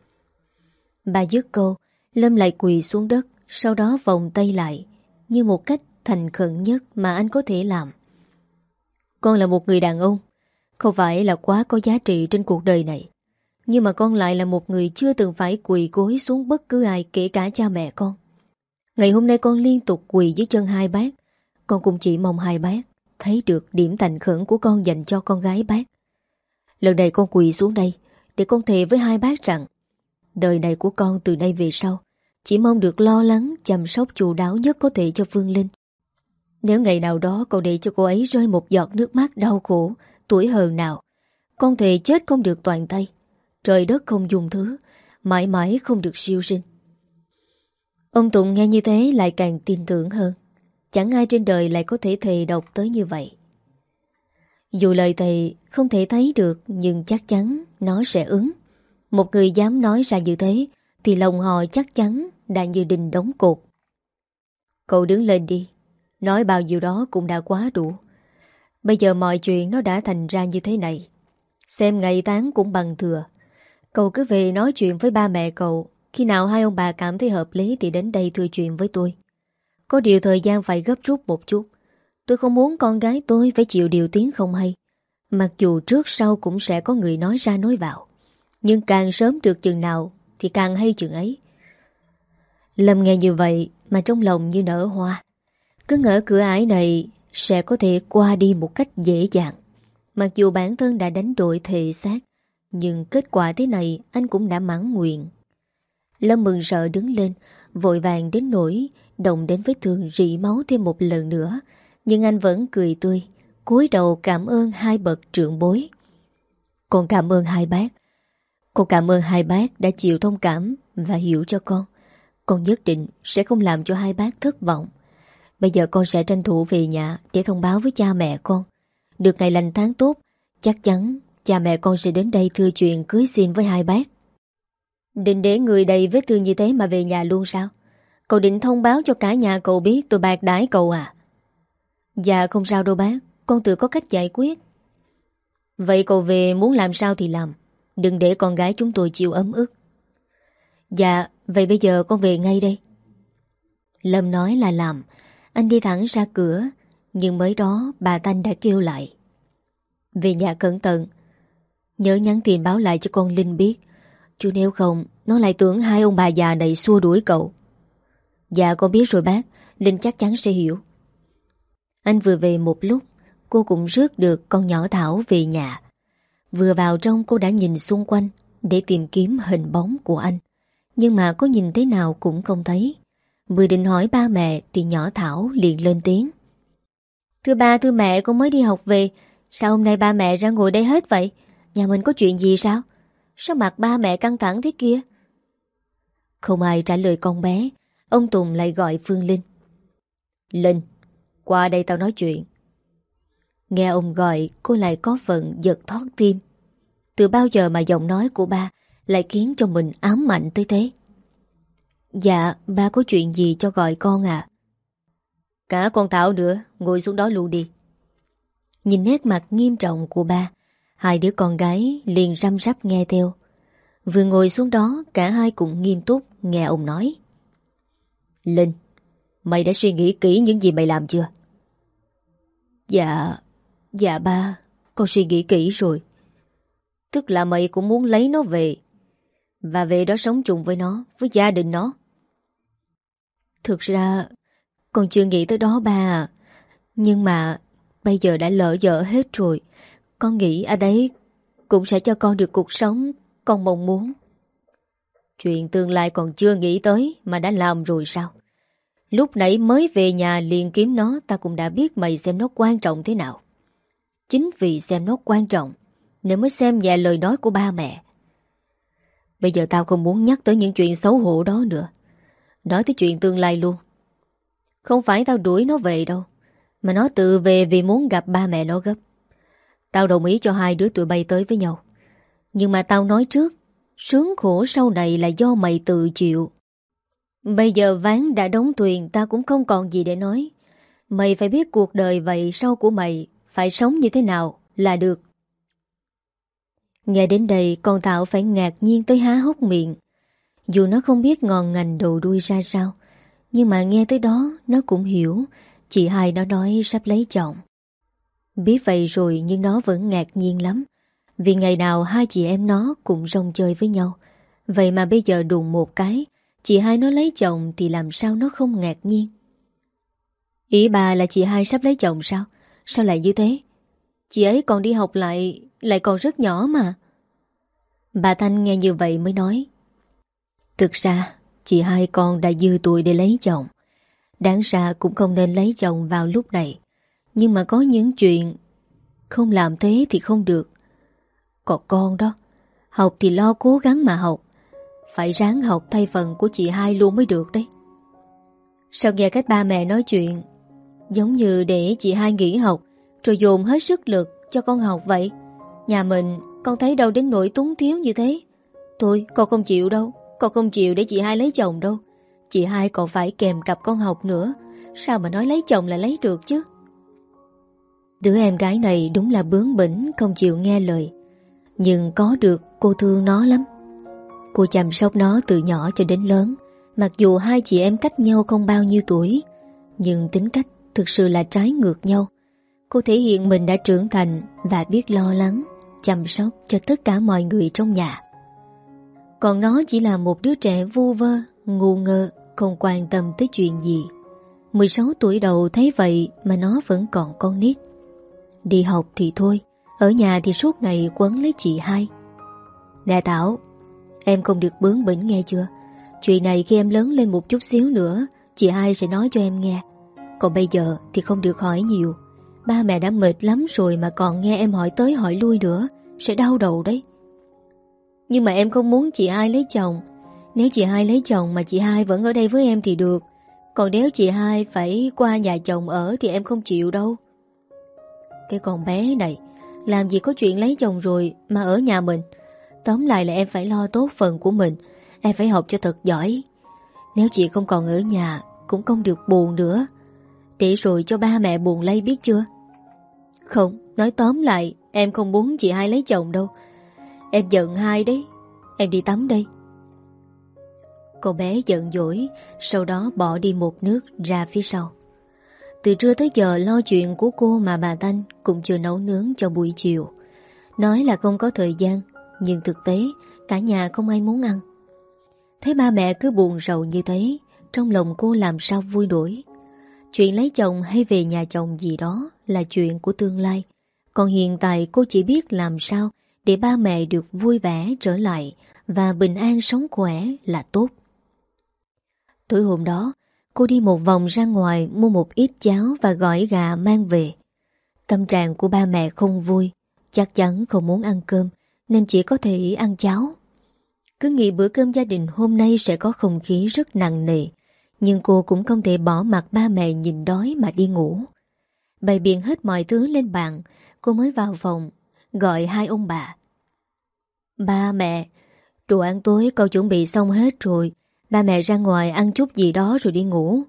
Bà dứt câu, Lâm lại quỳ xuống đất, sau đó vòng tay lại, như một cách thành khẩn nhất mà anh có thể làm. Con là một người đàn ông, không phải là quá có giá trị trên cuộc đời này. Nhưng mà con lại là một người chưa từng phải quỳ gối xuống bất cứ ai, kể cả cha mẹ con. Ngày hôm nay con liên tục quỳ dưới chân hai bác. Con cũng chỉ mong hai bác thấy được điểm thành khẩn của con dành cho con gái bác. Lần này con quỳ xuống đây để con thề với hai bác rằng đời này của con từ nay về sau chỉ mong được lo lắng, chăm sóc chu đáo nhất có thể cho Phương Linh. Nếu ngày nào đó cậu để cho cô ấy rơi một giọt nước mắt đau khổ, tủi hờn nào, con thề chết không được toàn tay, trời đất không dung thứ, mãi mãi không được siêu sinh. Ông Tùng nghe như thế lại càng tin tưởng hơn. Chẳng ai trên đời lại có thể thề độc tới như vậy. Dù lời thề không thể thấy được, nhưng chắc chắn nó sẽ ứng. Một người dám nói ra như thế thì lòng họ chắc chắn đã như đình đóng cột. Cậu đứng lên đi. Nói bao nhiêu đó cũng đã quá đủ. Bây giờ mọi chuyện nó đã thành ra như thế này, xem ngày tán cũng bằng thừa. Cậu cứ về nói chuyện với ba mẹ cậu. Khi nào hai ông bà cảm thấy hợp lý thì đến đây thưa chuyện với tôi. Có điều thời gian phải gấp rút một chút. Tôi không muốn con gái tôi phải chịu điều tiếng không hay. Mặc dù trước sau cũng sẽ có người nói ra nói vào, nhưng càng sớm được chừng nào thì càng hay chừng ấy. Lâm nghe như vậy mà trong lòng như nở hoa. Cứ ngỡ cửa ải này sẽ có thể qua đi một cách dễ dàng. Mặc dù bản thân đã đánh đổi thể xác, nhưng kết quả thế này anh cũng đã mãn nguyện. Lâm mừng sợ đứng lên, vội vàng đến nỗi động đến vết thương rỉ máu thêm một lần nữa. Nhưng anh vẫn cười tươi, cúi đầu cảm ơn hai bậc trưởng bối. Con cảm ơn hai bác. Con cảm ơn hai bác đã chịu thông cảm và hiểu cho con. Con nhất định sẽ không làm cho hai bác thất vọng. Bây giờ con sẽ tranh thủ về nhà để thông báo với cha mẹ con. Được ngày lành tháng tốt, chắc chắn cha mẹ con sẽ đến đây thưa chuyện cưới xin với hai bác. Định để người đầy vết thương như thế mà về nhà luôn sao? Cậu định thông báo cho cả nhà cậu biết tôi bạc đãi cậu à? Dạ không sao đâu bác, con tự có cách giải quyết. Vậy cậu về muốn làm sao thì làm, đừng để con gái chúng tôi chịu ấm ức. Dạ, vậy bây giờ con về ngay đây. Lâm nói là làm. Anh đi thẳng ra cửa, nhưng mới đó bà Thanh đã kêu lại. Về nhà cẩn thận, nhớ nhắn tin báo lại cho con Linh biết, chứ nếu không nó lại tưởng hai ông bà già này xua đuổi cậu. Dạ con biết rồi bác, Linh chắc chắn sẽ hiểu. Anh vừa về một lúc, cô cũng rước được con nhỏ Thảo về nhà. Vừa vào trong cô đã nhìn xung quanh để tìm kiếm hình bóng của anh, nhưng mà có nhìn thế nào cũng không thấy. Vừa định hỏi ba mẹ thì nhỏ Thảo liền lên tiếng. Thưa ba, thưa mẹ, con mới đi học về. Sao hôm nay ba mẹ ra ngồi đây hết vậy? Nhà mình có chuyện gì sao? Sao mặt ba mẹ căng thẳng thế kia? Không ai trả lời con bé. Ông Tùng lại gọi Phương Linh. Linh, qua đây tao nói chuyện. Nghe ông gọi, cô lại có phần giật thót tim. Từ bao giờ mà giọng nói của ba lại khiến cho mình ám ảnh tới thế? Dạ, ba có chuyện gì cho gọi con à? Cả con Thảo nữa, ngồi xuống đó luôn đi. Nhìn nét mặt nghiêm trọng của ba, hai đứa con gái liền răm rắp nghe theo. Vừa ngồi xuống đó, cả hai cũng nghiêm túc nghe ông nói. Linh, mày đã suy nghĩ kỹ những gì mày làm chưa? Dạ ba, con suy nghĩ kỹ rồi. Tức là mày cũng muốn lấy nó về, và về đó sống chung với nó, với gia đình nó. Thực ra con chưa nghĩ tới đó ba à. Nhưng mà bây giờ đã lỡ dở hết rồi. Con nghĩ anh ấy cũng sẽ cho con được cuộc sống con mong muốn. Chuyện tương lai còn chưa nghĩ tới mà đã làm rồi sao? Lúc nãy mới về nhà liền kiếm nó, ta cũng đã biết mày xem nó quan trọng thế nào. Chính vì xem nó quan trọng nên mới xem nhẹ lời nói của ba mẹ. Bây giờ tao không muốn nhắc tới những chuyện xấu hổ đó nữa. Nói tới chuyện tương lai luôn. Không phải tao đuổi nó về đâu, mà nó tự về vì muốn gặp ba mẹ nó gấp. Tao đồng ý cho hai đứa tụi bay tới với nhau. Nhưng mà tao nói trước, sướng khổ sau này là do mày tự chịu. Bây giờ ván đã đóng thuyền, ta cũng không còn gì để nói. Mày phải biết cuộc đời vậy sau của mày phải sống như thế nào là được. Nghe đến đây con Thảo phải ngạc nhiên tới há hốc miệng. Dù nó không biết ngon ngành đầu đuôi ra sao, nhưng mà nghe tới đó nó cũng hiểu chị hai nó nói sắp lấy chồng. Biết vậy rồi nhưng nó vẫn ngạc nhiên lắm. Vì ngày nào hai chị em nó cũng rong chơi với nhau. Vậy mà bây giờ đùng một cái chị hai nó lấy chồng thì làm sao nó không ngạc nhiên. Ý bà là chị hai sắp lấy chồng sao? Sao lại như thế? Chị ấy còn đi học lại còn rất nhỏ mà. Bà Thanh nghe như vậy mới nói. Thực ra chị hai con đã dư tuổi để lấy chồng. Đáng ra cũng không nên lấy chồng vào lúc này. Nhưng mà có những chuyện không làm thế thì không được. Còn con đó, học thì lo cố gắng mà học. Phải ráng học thay phần của chị hai luôn mới được đấy. Sao nghe cách ba mẹ nói chuyện giống như để chị hai nghỉ học rồi dồn hết sức lực cho con học vậy. Nhà mình con thấy đâu đến nỗi túng thiếu như thế. Thôi con không chịu đâu. Con không chịu để chị hai lấy chồng đâu. Chị hai còn phải kèm cặp con học nữa. Sao mà nói lấy chồng là lấy được chứ? Đứa em gái này đúng là bướng bỉnh, không chịu nghe lời. Nhưng có được cô thương nó lắm. Cô chăm sóc nó từ nhỏ cho đến lớn. Mặc dù hai chị em cách nhau không bao nhiêu tuổi, nhưng tính cách thực sự là trái ngược nhau. Cô thể hiện mình đã trưởng thành và biết lo lắng, chăm sóc cho tất cả mọi người trong nhà. Còn nó chỉ là một đứa trẻ vu vơ, ngu ngơ, không quan tâm tới chuyện gì. 16 tuổi đầu thấy vậy mà nó vẫn còn con nít. Đi học thì thôi, ở nhà thì suốt ngày quấn lấy chị hai. Nè Thảo, em không được bướng bỉnh nghe chưa? Chuyện này khi em lớn lên một chút xíu nữa, chị hai sẽ nói cho em nghe. Còn bây giờ thì không được hỏi nhiều. Ba mẹ đã mệt lắm rồi mà còn nghe em hỏi tới hỏi lui nữa, sẽ đau đầu đấy. Nhưng mà em không muốn chị hai lấy chồng. Nếu chị hai lấy chồng mà chị hai vẫn ở đây với em thì được. Còn nếu chị hai phải qua nhà chồng ở thì em không chịu đâu. Cái con bé này, làm gì có chuyện lấy chồng rồi mà ở nhà mình. Tóm lại là em phải lo tốt phần của mình. Em phải học cho thật giỏi. Nếu chị không còn ở nhà cũng không được buồn nữa. Để rồi cho ba mẹ buồn lây biết chưa? Không, nói tóm lại em không muốn chị hai lấy chồng đâu. Em giận hai đấy. Em đi tắm đây. Cô bé giận dỗi, sau đó bỏ đi một nước ra phía sau. Từ trưa tới giờ lo chuyện của cô mà bà Thanh cũng chưa nấu nướng cho buổi chiều. Nói là không có thời gian, nhưng thực tế cả nhà không ai muốn ăn. Thấy ba mẹ cứ buồn rầu như thế, trong lòng cô làm sao vui nổi. Chuyện lấy chồng hay về nhà chồng gì đó là chuyện của tương lai. Còn hiện tại cô chỉ biết làm sao để ba mẹ được vui vẻ trở lại và bình an sống khỏe là tốt. Tối hôm đó, cô đi một vòng ra ngoài mua một ít cháo và gỏi gà mang về. Tâm trạng của ba mẹ không vui, chắc chắn không muốn ăn cơm nên chỉ có thể ăn cháo. Cứ nghĩ bữa cơm gia đình hôm nay sẽ có không khí rất nặng nề, nhưng cô cũng không thể bỏ mặc ba mẹ nhìn đói mà đi ngủ. Bày biện hết mọi thứ lên bàn, cô mới vào phòng, gọi hai ông bà. Ba mẹ, đồ ăn tối con chuẩn bị xong hết rồi, ba mẹ ra ngoài ăn chút gì đó rồi đi ngủ.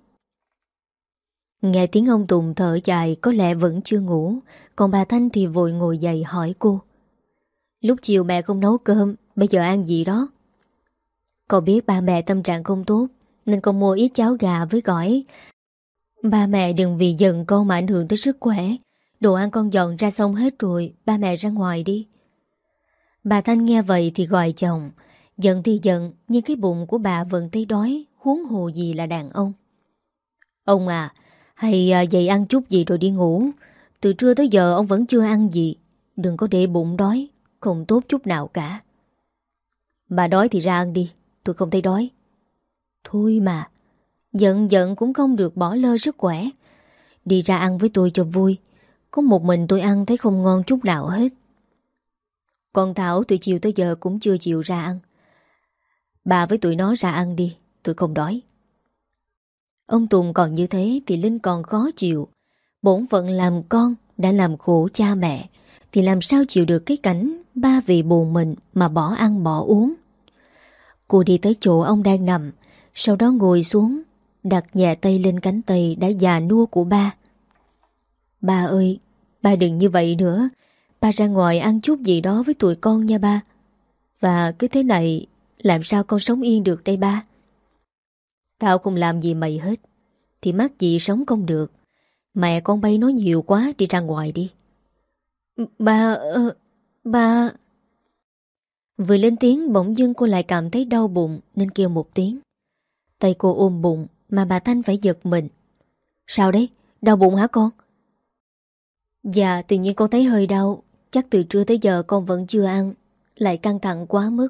Nghe tiếng ông Tùng thở dài có lẽ vẫn chưa ngủ, còn bà Thanh thì vội ngồi dậy hỏi cô. Lúc chiều mẹ không nấu cơm, bây giờ ăn gì đó? Con biết ba mẹ tâm trạng không tốt, nên con mua ít cháo gà với gỏi. Ba mẹ đừng vì giận con mà ảnh hưởng tới sức khỏe. Đồ ăn con dọn ra xong hết rồi, ba mẹ ra ngoài đi. Bà Thanh nghe vậy thì gọi chồng. Giận thì giận, nhưng cái bụng của bà vẫn thấy đói, huống hồ gì là đàn ông. Ông à, hay dậy ăn chút gì rồi đi ngủ. Từ trưa tới giờ ông vẫn chưa ăn gì. Đừng có để bụng đói, không tốt chút nào cả. Bà đói thì ra ăn đi, tôi không thấy đói. Thôi mà, giận giận cũng không được, bỏ lơ sức khỏe. Đi ra ăn với tôi cho vui. Có một mình tôi ăn thấy không ngon chút nào hết. Còn Thảo từ chiều tới giờ cũng chưa chịu ra ăn. Bà với tụi nó ra ăn đi, tôi không đói. Ông Tùng còn như thế thì Linh còn khó chịu. Bổn phận làm con đã làm khổ cha mẹ, thì làm sao chịu được cái cảnh ba vì buồn mình mà bỏ ăn bỏ uống. Cô đi tới chỗ ông đang nằm, sau đó ngồi xuống, đặt nhẹ tay lên cánh tay đã già nua của ba. Ba ơi, ba đừng như vậy nữa. Ba ra ngoài ăn chút gì đó với tụi con nha ba. Và cứ thế này làm sao con sống yên được đây ba? Tao không làm gì mày hết, thì mắc gì sống không được. Mẹ con bay nói nhiều quá, đi ra ngoài đi. Ba... ba... Vừa lên tiếng bỗng dưng cô lại cảm thấy đau bụng nên kêu một tiếng. Tay cô ôm bụng mà bà Thanh phải giật mình. Sao đấy? Đau bụng hả con? Dạ, tự nhiên con thấy hơi đau. Chắc từ trưa tới giờ con vẫn chưa ăn, lại căng thẳng quá mức.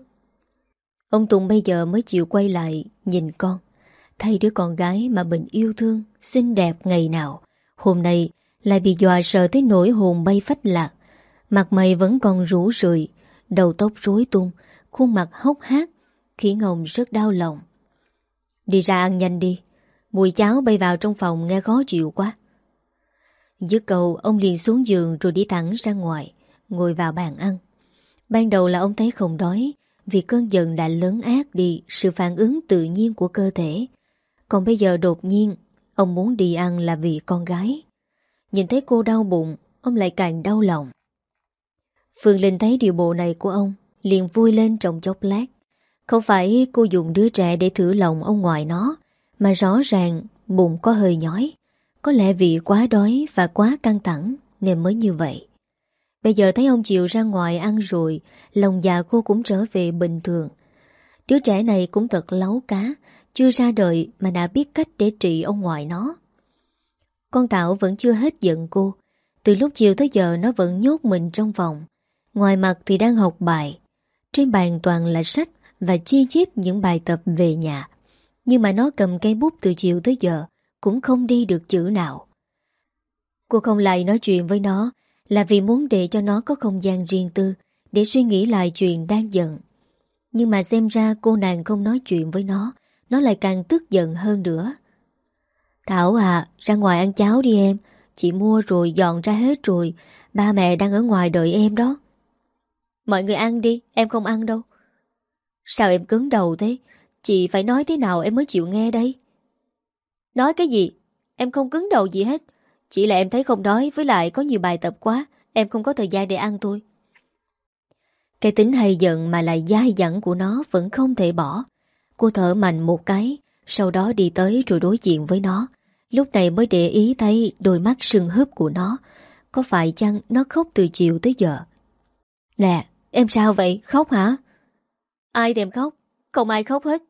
Ông Tùng bây giờ mới chịu quay lại nhìn con. Thấy đứa con gái mà mình yêu thương, xinh đẹp ngày nào, hôm nay lại bị dọa sợ tới nỗi hồn bay phách lạc. Mặt mày vẫn còn rũ rượi, đầu tóc rối tung, khuôn mặt hốc hác, khiến ông rất đau lòng. Đi ra ăn nhanh đi, mùi cháo bay vào trong phòng nghe khó chịu quá. Dứt câu ông liền xuống giường rồi đi thẳng ra ngoài, ngồi vào bàn ăn. Ban đầu là ông thấy không đói, vì cơn giận đã lấn át đi sự phản ứng tự nhiên của cơ thể. Còn bây giờ đột nhiên ông muốn đi ăn là vì con gái. Nhìn thấy cô đau bụng, ông lại càng đau lòng. Phương Linh thấy điều bộ này của ông liền vui lên trong chốc lát. Không phải cô dùng đứa trẻ để thử lòng ông ngoại nó, mà rõ ràng bụng có hơi nhói. Có lẽ vì quá đói và quá căng thẳng nên mới như vậy. Bây giờ thấy ông chịu ra ngoài ăn rồi, lòng dạ cô cũng trở về bình thường. Đứa trẻ này cũng thật láu cá, chưa ra đời mà đã biết cách để trị ông ngoại nó. Con Thảo vẫn chưa hết giận cô. Từ lúc chiều tới giờ nó vẫn nhốt mình trong phòng. Ngoài mặt thì đang học bài. Trên bàn toàn là sách và chi chít những bài tập về nhà. Nhưng mà nó cầm cây bút từ chiều tới giờ cũng không đi được chữ nào. Cô không lại nói chuyện với nó là vì muốn để cho nó có không gian riêng tư để suy nghĩ lại chuyện đang giận. Nhưng mà xem ra cô nàng không nói chuyện với nó lại càng tức giận hơn nữa. Thảo à, ra ngoài ăn cháo đi em. Chị mua rồi dọn ra hết rồi. Ba mẹ đang ở ngoài đợi em đó. Mọi người ăn đi, em không ăn đâu. Sao em cứng đầu thế? Chị phải nói thế nào em mới chịu nghe đây? Nói cái gì? Em không cứng đầu gì hết. Chỉ là em thấy không đói, với lại có nhiều bài tập quá, em không có thời gian để ăn thôi. Cái tính hay giận mà lại dai dẳng của nó vẫn không thể bỏ. Cô thở mạnh một cái, sau đó đi tới rồi đối diện với nó. Lúc này mới để ý thấy đôi mắt sưng húp của nó. Có phải chăng nó khóc từ chiều tới giờ? Nè, em sao vậy? Khóc hả? Ai thèm khóc? Không ai khóc hết.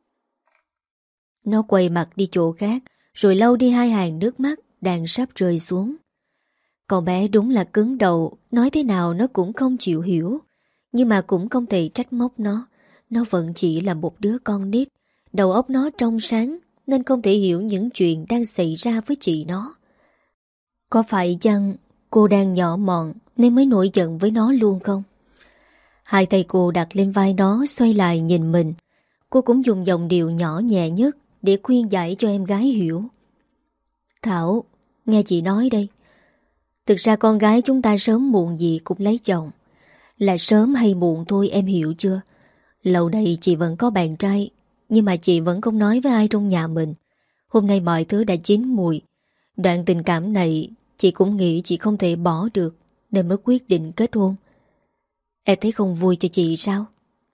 Nó quay mặt đi chỗ khác, rồi lau đi hai hàng nước mắt đang sắp rơi xuống. Con bé đúng là cứng đầu, nói thế nào nó cũng không chịu hiểu. Nhưng mà cũng không thể trách móc nó. Nó vẫn chỉ là một đứa con nít. Đầu óc nó trong sáng nên không thể hiểu những chuyện đang xảy ra với chị nó. Có phải chăng cô đang nhỏ mọn nên mới nổi giận với nó luôn không? Hai tay cô đặt lên vai nó, xoay lại nhìn mình. Cô cũng dùng giọng điệu nhỏ nhẹ nhất để khuyên giải cho em gái hiểu. Thảo, nghe chị nói đây. Thực ra con gái chúng ta sớm muộn gì cũng lấy chồng. Là sớm hay muộn thôi, em hiểu chưa? Lâu đây chị vẫn có bạn trai, nhưng mà chị vẫn không nói với ai trong nhà mình. Hôm nay mọi thứ đã chín mùi. Đoạn tình cảm này chị cũng nghĩ chị không thể bỏ được, nên mới quyết định kết hôn. Em thấy không vui cho chị sao?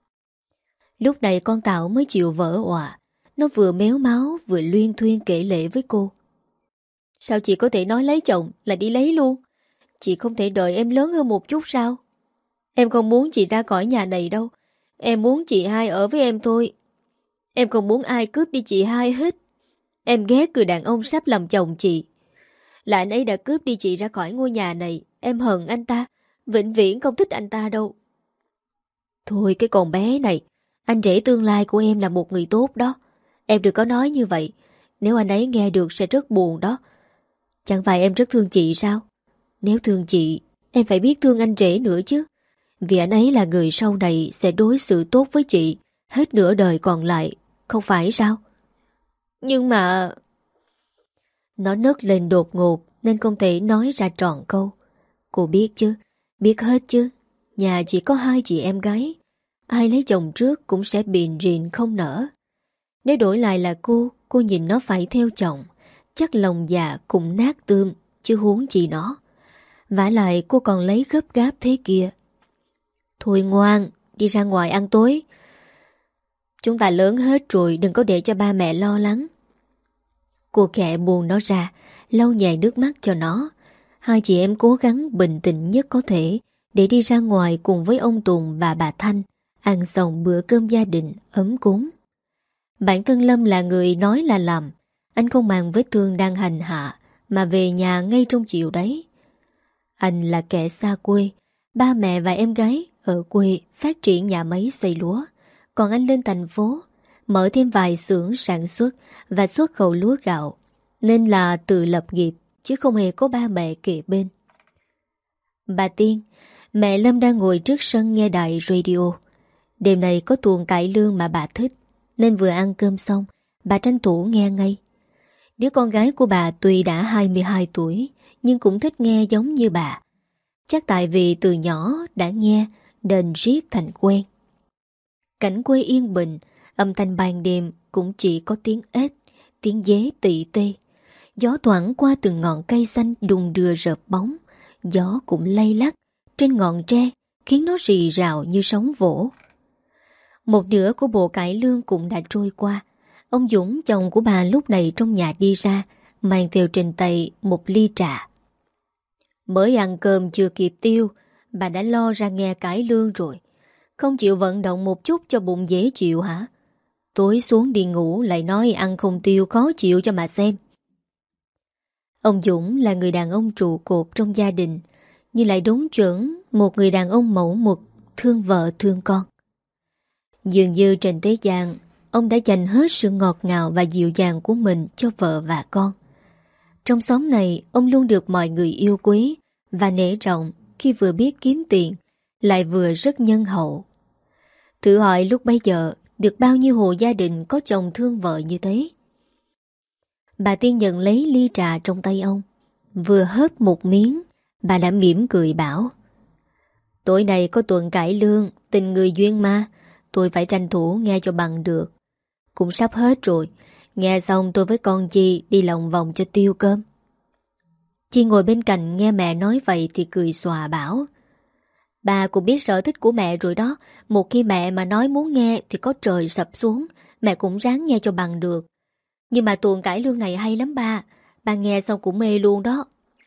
Lúc này con Tạo mới chịu vỡ òa. Nó vừa méo máu vừa luyên thuyên kể lể với cô. Sao chị có thể nói lấy chồng là đi lấy luôn? Chị không thể đợi em lớn hơn một chút sao? Em không muốn chị ra khỏi nhà này đâu. Em muốn chị hai ở với em thôi. Em không muốn ai cướp đi chị hai hết. Em ghét người đàn ông sắp làm chồng chị. Là anh ấy đã cướp đi chị ra khỏi ngôi nhà này. Em hận anh ta. Vĩnh viễn không thích anh ta đâu. Thôi cái con bé này, Anh rể tương lai của em là một người tốt đó. Em đừng có nói như vậy. Nếu anh ấy nghe được sẽ rất buồn đó. Chẳng phải em rất thương chị sao? Nếu thương chị, em phải biết thương anh rể nữa chứ. Vì anh ấy là người sau này sẽ đối xử tốt với chị hết nửa đời còn lại, không phải sao? Nhưng mà... Nó nấc lên đột ngột nên không thể nói ra trọn câu. Cô biết chứ, biết hết chứ. Nhà chỉ có hai chị em gái. Ai lấy chồng trước cũng sẽ bìn rìn không nở. Nếu đổi lại là cô nhìn nó phải theo chồng, chắc lòng dạ cũng nát tươm, chứ huống chi nó. Vả lại cô còn lấy gấp gáp thế kia. Thôi ngoan, đi ra ngoài ăn tối. Chúng ta lớn hết rồi, đừng có để cho ba mẹ lo lắng. Cô khẽ buông nó ra, lau nhẹ nước mắt cho nó. Hai chị em cố gắng bình tĩnh nhất có thể để đi ra ngoài cùng với ông Tùng và bà Thanh ăn xong bữa cơm gia đình ấm cúng. Bản thân Lâm là người nói là làm. Anh không màng vết thương đang hành hạ mà về nhà ngay trong chiều đấy. Anh là kẻ xa quê, ba mẹ và em gái ở quê phát triển nhà máy xây lúa, còn anh lên thành phố mở thêm vài xưởng sản xuất và xuất khẩu lúa gạo, nên là tự lập nghiệp chứ không hề có ba mẹ kề bên. Bà Tiên, mẹ Lâm đang ngồi trước sân nghe đài radio. Đêm này có tuồng cải lương mà bà thích, nên vừa ăn cơm xong bà tranh thủ nghe ngay. Đứa con gái của bà tuy đã 22 tuổi nhưng cũng thích nghe giống như bà. Chắc tại vì từ nhỏ đã nghe nên riết thành quen. Cảnh quê yên bình, âm thanh ban đêm cũng chỉ có tiếng ếch, tiếng dế tị tê. Gió thoảng qua từng ngọn cây xanh đùng đưa rợp bóng. Gió cũng lay lắc trên ngọn tre, khiến nó rì rào như sóng vỗ. Một nửa của bộ cải lương cũng đã trôi qua. Ông Dũng, chồng của bà lúc này trong nhà đi ra, mang theo trên tay một ly trà. Mới ăn cơm chưa kịp tiêu, bà đã lo ra nghe cải lương rồi. Không chịu vận động một chút cho bụng dễ chịu hả? Tối xuống đi ngủ lại nói ăn không tiêu khó chịu cho mà xem. Ông Dũng là người đàn ông trụ cột trong gia đình, nhưng lại đúng chuẩn một người đàn ông mẫu mực, thương vợ thương con. Dường như trên thế gian, ông đã dành hết sự ngọt ngào và dịu dàng của mình cho vợ và con. Trong xóm này, ông luôn được mọi người yêu quý và nể trọng khi vừa biết kiếm tiền, lại vừa rất nhân hậu. Thử hỏi lúc bấy giờ, được bao nhiêu hộ gia đình có chồng thương vợ như thế? Bà Tiên nhận lấy ly trà trong tay ông. Vừa hớp một miếng, bà đã mỉm cười bảo: tối nay có tuần cải lương, tình người duyên ma, tôi phải tranh thủ nghe cho bằng được. Cũng sắp hết rồi, nghe xong tôi với con Chi đi lòng vòng cho tiêu cơm. Chi ngồi bên cạnh nghe mẹ nói vậy thì cười xòa bảo: bà cũng biết sở thích của mẹ rồi đó. Một khi mẹ mà nói muốn nghe thì có trời sập xuống, mẹ cũng ráng nghe cho bằng được. Nhưng mà tuồng cải lương này hay lắm ba. Ba nghe xong cũng mê luôn đó.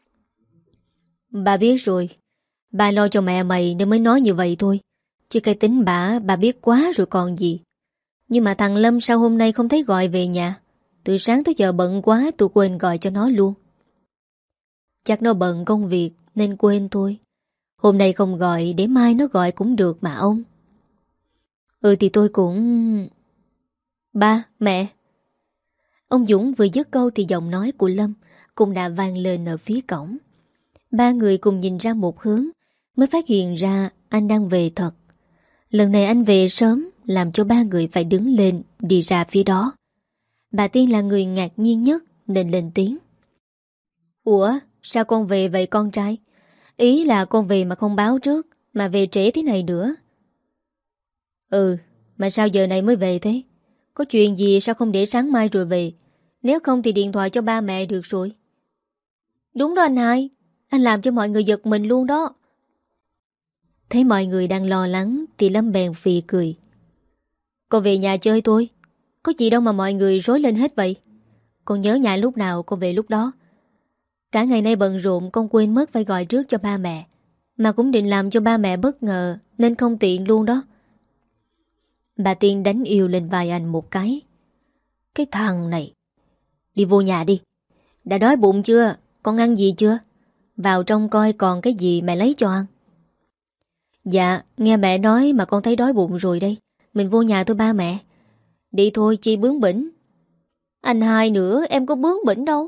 Bà biết rồi. Ba lo cho mẹ mày nên mới nói như vậy thôi. Chứ cái tính bà biết quá rồi còn gì. Nhưng mà thằng Lâm sao hôm nay không thấy gọi về nhà? Từ sáng tới giờ bận quá tôi quên gọi cho nó luôn. Chắc nó bận công việc nên quên thôi. Hôm nay không gọi để mai nó gọi cũng được mà ông. Ừ thì tôi cũng... Ba, mẹ. Ông Dũng vừa dứt câu thì giọng nói của Lâm cũng đã vang lên ở phía cổng. Ba người cùng nhìn ra một hướng mới phát hiện ra anh đang về thật. Lần này anh về sớm làm cho ba người phải đứng lên đi ra phía đó. Bà Tiên là người ngạc nhiên nhất nên lên tiếng: ủa sao con về vậy con trai? Ý là con về mà không báo trước, mà về trễ thế này nữa. Ừ, mà sao giờ này mới về thế? Có chuyện gì sao không để sáng mai rồi về? Nếu không thì điện thoại cho ba mẹ được rồi. Đúng đó anh hai, anh làm cho mọi người giật mình luôn đó. Thấy mọi người đang lo lắng thì Lâm bèn phì cười: con về nhà chơi thôi, có gì đâu mà mọi người rối lên hết vậy. Con nhớ nhà lúc nào con về lúc đó. Cả ngày nay bận rộn con quên mất phải gọi trước cho ba mẹ. Mà cũng định làm cho ba mẹ bất ngờ nên không tiện luôn đó. Bà Tiên đánh yêu lên vai anh một cái: cái thằng này. Đi vô nhà đi. Đã đói bụng chưa? Con ăn gì chưa? Vào trong coi còn cái gì mẹ lấy cho ăn. Dạ, nghe mẹ nói mà con thấy đói bụng rồi đây. Mình vô nhà thôi ba mẹ. Đi thôi chi bướng bỉnh. Anh hai nữa, em có bướng bỉnh đâu.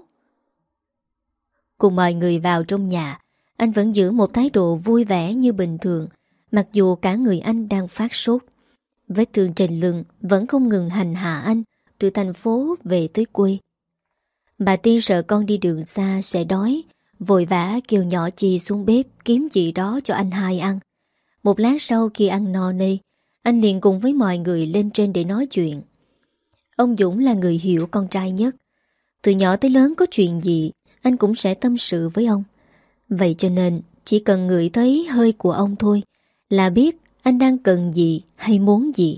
Cùng mời người vào trong nhà, anh vẫn giữ một thái độ vui vẻ như bình thường, mặc dù cả người anh đang phát sốt. Vết thương trên lưng vẫn không ngừng hành hạ anh từ thành phố về tới quê. Bà Tiên sợ con đi đường xa sẽ đói, vội vã kêu nhỏ Chi xuống bếp kiếm gì đó cho anh hai ăn. Một lát sau khi ăn no nê, anh liền cùng với mọi người lên trên để nói chuyện. Ông Dũng là người hiểu con trai nhất. Từ nhỏ tới lớn có chuyện gì, anh cũng sẽ tâm sự với ông. Vậy cho nên chỉ cần ngửi thấy hơi của ông thôi là biết anh đang cần gì hay muốn gì.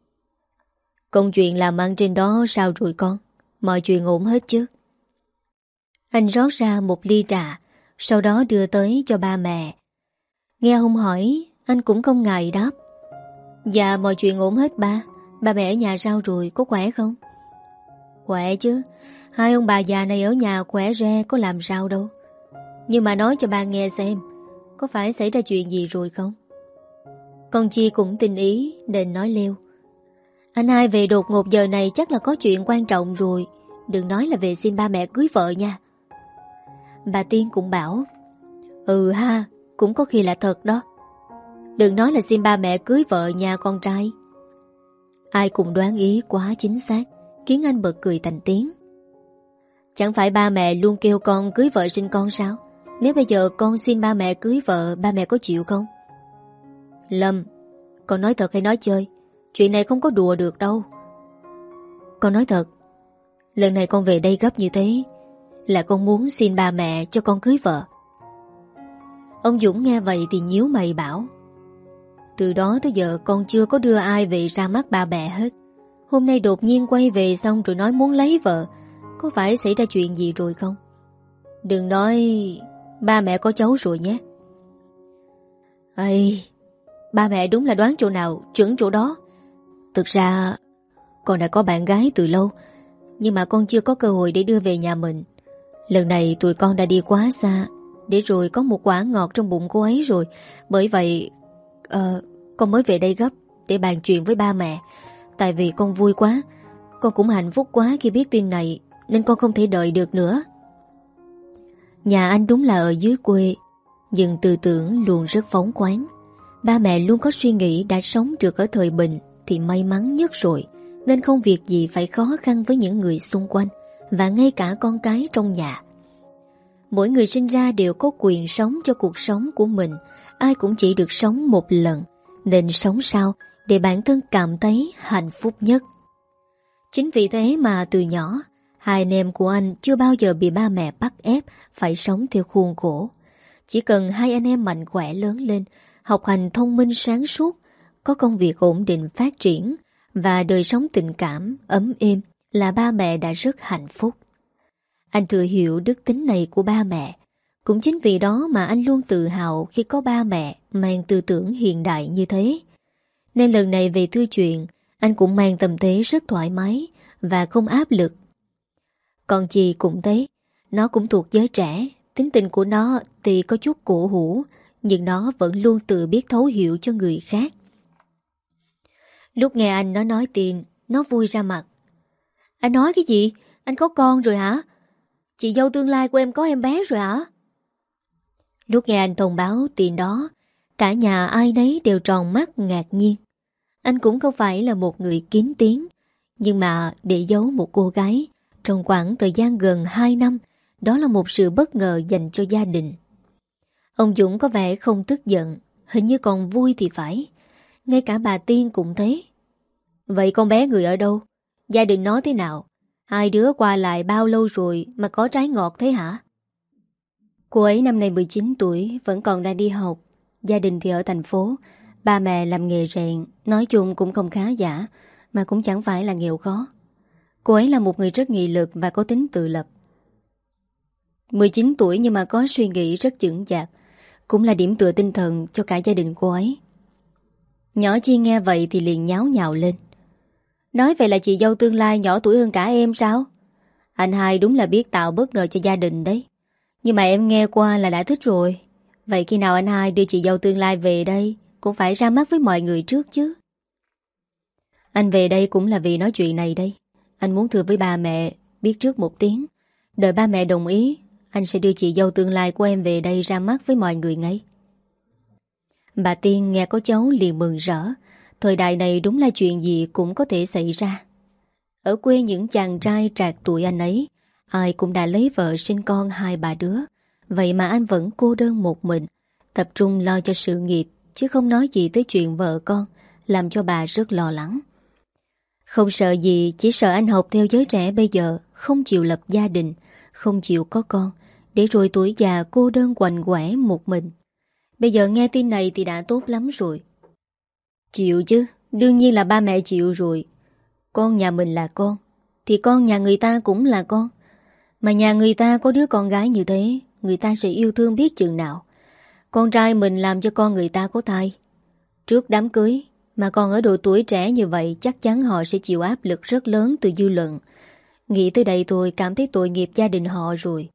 Công chuyện làm ăn trên đó sao rồi con? Mọi chuyện ổn hết chứ? Anh rót ra một ly trà, sau đó đưa tới cho ba mẹ. Nghe ông hỏi, anh cũng không ngại đáp. Dạ mọi chuyện ổn hết ba. Ba mẹ ở nhà sao rồi, có khỏe không? Khỏe chứ. Hai ông bà già này ở nhà khỏe re có làm sao đâu. Nhưng mà nói cho ba nghe xem, có phải xảy ra chuyện gì rồi không? Con Chi cũng tin ý nên nói leo. Anh hai về đột ngột giờ này chắc là có chuyện quan trọng rồi. Đừng nói là về xin ba mẹ cưới vợ nha. Bà Tiên cũng bảo. Ừ ha, cũng có khi là thật đó. Đừng nói là xin ba mẹ cưới vợ nhà con trai. Ai cũng đoán ý quá chính xác, khiến anh bật cười thành tiếng. Chẳng phải ba mẹ luôn kêu con cưới vợ sinh con sao? Nếu bây giờ con xin ba mẹ cưới vợ, ba mẹ có chịu không? Lâm, con nói thật hay nói chơi? Chuyện này không có đùa được đâu. Con nói thật. Lần này con về đây gấp như thế là con muốn xin ba mẹ cho con cưới vợ. Ông Dũng nghe vậy thì nhíu mày bảo. Từ đó tới giờ con chưa có đưa ai về ra mắt ba mẹ hết. Hôm nay đột nhiên quay về xong rồi nói muốn lấy vợ. Có phải xảy ra chuyện gì rồi không? Đừng nói ba mẹ có cháu rồi nhé. Ây, ba mẹ đúng là đoán chỗ nào chuẩn chỗ đó. Thực ra con đã có bạn gái từ lâu, nhưng mà con chưa có cơ hội để đưa về nhà mình. Lần này tụi con đã đi quá xa, để rồi có một quả ngọt trong bụng cô ấy rồi. Bởi vậy con mới về đây gấp để bàn chuyện với ba mẹ. Tại vì con vui quá, con cũng hạnh phúc quá khi biết tin này, nên con không thể đợi được nữa. Nhà anh đúng là ở dưới quê, nhưng tư tưởng luôn rất phóng khoáng. Ba mẹ luôn có suy nghĩ đã sống được ở thời bình thì may mắn nhất rồi, nên không việc gì phải khó khăn với những người xung quanh và ngay cả con cái trong nhà. Mỗi người sinh ra đều có quyền sống cho cuộc sống của mình. Ai cũng chỉ được sống một lần, nên sống sao để bản thân cảm thấy hạnh phúc nhất. Chính vì thế mà từ nhỏ, hai anh em của anh chưa bao giờ bị ba mẹ bắt ép phải sống theo khuôn khổ. Chỉ cần hai anh em mạnh khỏe lớn lên, học hành thông minh sáng suốt, có công việc ổn định phát triển và đời sống tình cảm ấm êm là ba mẹ đã rất hạnh phúc. Anh thừa hiểu đức tính này của ba mẹ. Cũng chính vì đó mà anh luôn tự hào khi có ba mẹ mang tư tưởng hiện đại như thế. Nên lần này về thư chuyện, anh cũng mang tâm thế rất thoải mái và không áp lực. Còn Chi cũng thế, nó cũng thuộc giới trẻ, tính tình của nó thì có chút cổ hủ, nhưng nó vẫn luôn tự biết thấu hiểu cho người khác. Lúc nghe anh nó nói tin, nó vui ra mặt. Anh nói cái gì? Anh có con rồi hả? Chị dâu tương lai của em có em bé rồi hả? Lúc nghe anh thông báo tin đó, cả nhà ai nấy đều tròn mắt ngạc nhiên. Anh cũng không phải là một người kín tiếng, nhưng mà để giấu một cô gái trong khoảng thời gian gần 2 năm, đó là một sự bất ngờ dành cho gia đình. Ông Dũng có vẻ không tức giận, hình như còn vui thì phải. Ngay cả bà Tiên cũng thế. Vậy con bé người ở đâu? Gia đình nó thế nào? Hai đứa qua lại bao lâu rồi mà có trái ngọt thế hả? Cô ấy năm nay 19 tuổi, vẫn còn đang đi học. Gia đình thì ở thành phố. Ba mẹ làm nghề rèn, nói chung cũng không khá giả, mà cũng chẳng phải là nghèo khó. Cô ấy là một người rất nghị lực và có tính tự lập. 19 tuổi nhưng mà có suy nghĩ rất chững chạc, cũng là điểm tựa tinh thần cho cả gia đình cô ấy. Nhỏ Chi nghe vậy thì liền nháo nhào lên. Nói vậy là chị dâu tương lai nhỏ tuổi hơn cả em sao? Anh hai đúng là biết tạo bất ngờ cho gia đình đấy. Nhưng mà em nghe qua là đã thích rồi. Vậy khi nào anh hai đưa chị dâu tương lai về đây cũng phải ra mắt với mọi người trước chứ. Anh về đây cũng là vì nói chuyện này đây. Anh muốn thưa với ba mẹ biết trước một tiếng. Đợi ba mẹ đồng ý, anh sẽ đưa chị dâu tương lai của em về đây ra mắt với mọi người ngay. Bà Tiên nghe có cháu liền mừng rỡ. Thời đại này đúng là chuyện gì cũng có thể xảy ra. Ở quê những chàng trai trạc tuổi anh ấy, ai cũng đã lấy vợ sinh con 2-3 đứa. Vậy mà anh vẫn cô đơn một mình, tập trung lo cho sự nghiệp, chứ không nói gì tới chuyện vợ con, làm cho bà rất lo lắng. Không sợ gì, chỉ sợ anh học theo giới trẻ bây giờ, không chịu lập gia đình, không chịu có con, để rồi tuổi già cô đơn quạnh quẻ một mình. Bây giờ nghe tin này thì đã tốt lắm rồi. Chịu chứ, đương nhiên là ba mẹ chịu rồi. Con nhà mình là con, thì con nhà người ta cũng là con. Mà nhà người ta có đứa con gái như thế, người ta sẽ yêu thương biết chừng nào. Con trai mình làm cho con người ta có thai trước đám cưới, mà còn ở độ tuổi trẻ như vậy, chắc chắn họ sẽ chịu áp lực rất lớn từ dư luận. Nghĩ tới đây tôi cảm thấy tội nghiệp gia đình họ rồi.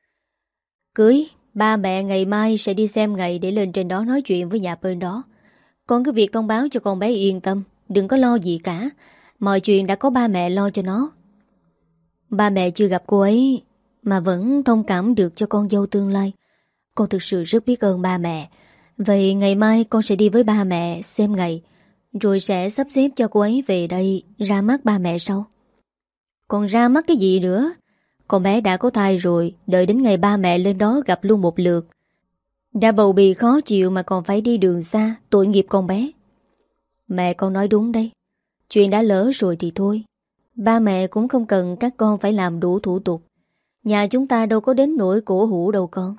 Cưới, ba mẹ ngày mai sẽ đi xem ngày để lên trên đó nói chuyện với nhà bên đó. Con cứ việc thông báo cho con bé yên tâm, đừng có lo gì cả. Mọi chuyện đã có ba mẹ lo cho nó. Ba mẹ chưa gặp cô ấy mà vẫn thông cảm được cho con dâu tương lai. Con thực sự rất biết ơn ba mẹ. Vậy ngày mai con sẽ đi với ba mẹ xem ngày, rồi sẽ sắp xếp cho cô ấy về đây ra mắt ba mẹ sau. Còn ra mắt cái gì nữa? Con bé đã có thai rồi, đợi đến ngày ba mẹ lên đó gặp luôn một lượt. Đã bầu bì khó chịu mà còn phải đi đường xa, tội nghiệp con bé. Mẹ con nói đúng đây. Chuyện đã lỡ rồi thì thôi. Ba mẹ cũng không cần các con phải làm đủ thủ tục. Nhà chúng ta đâu có đến nỗi cổ hủ đâu con.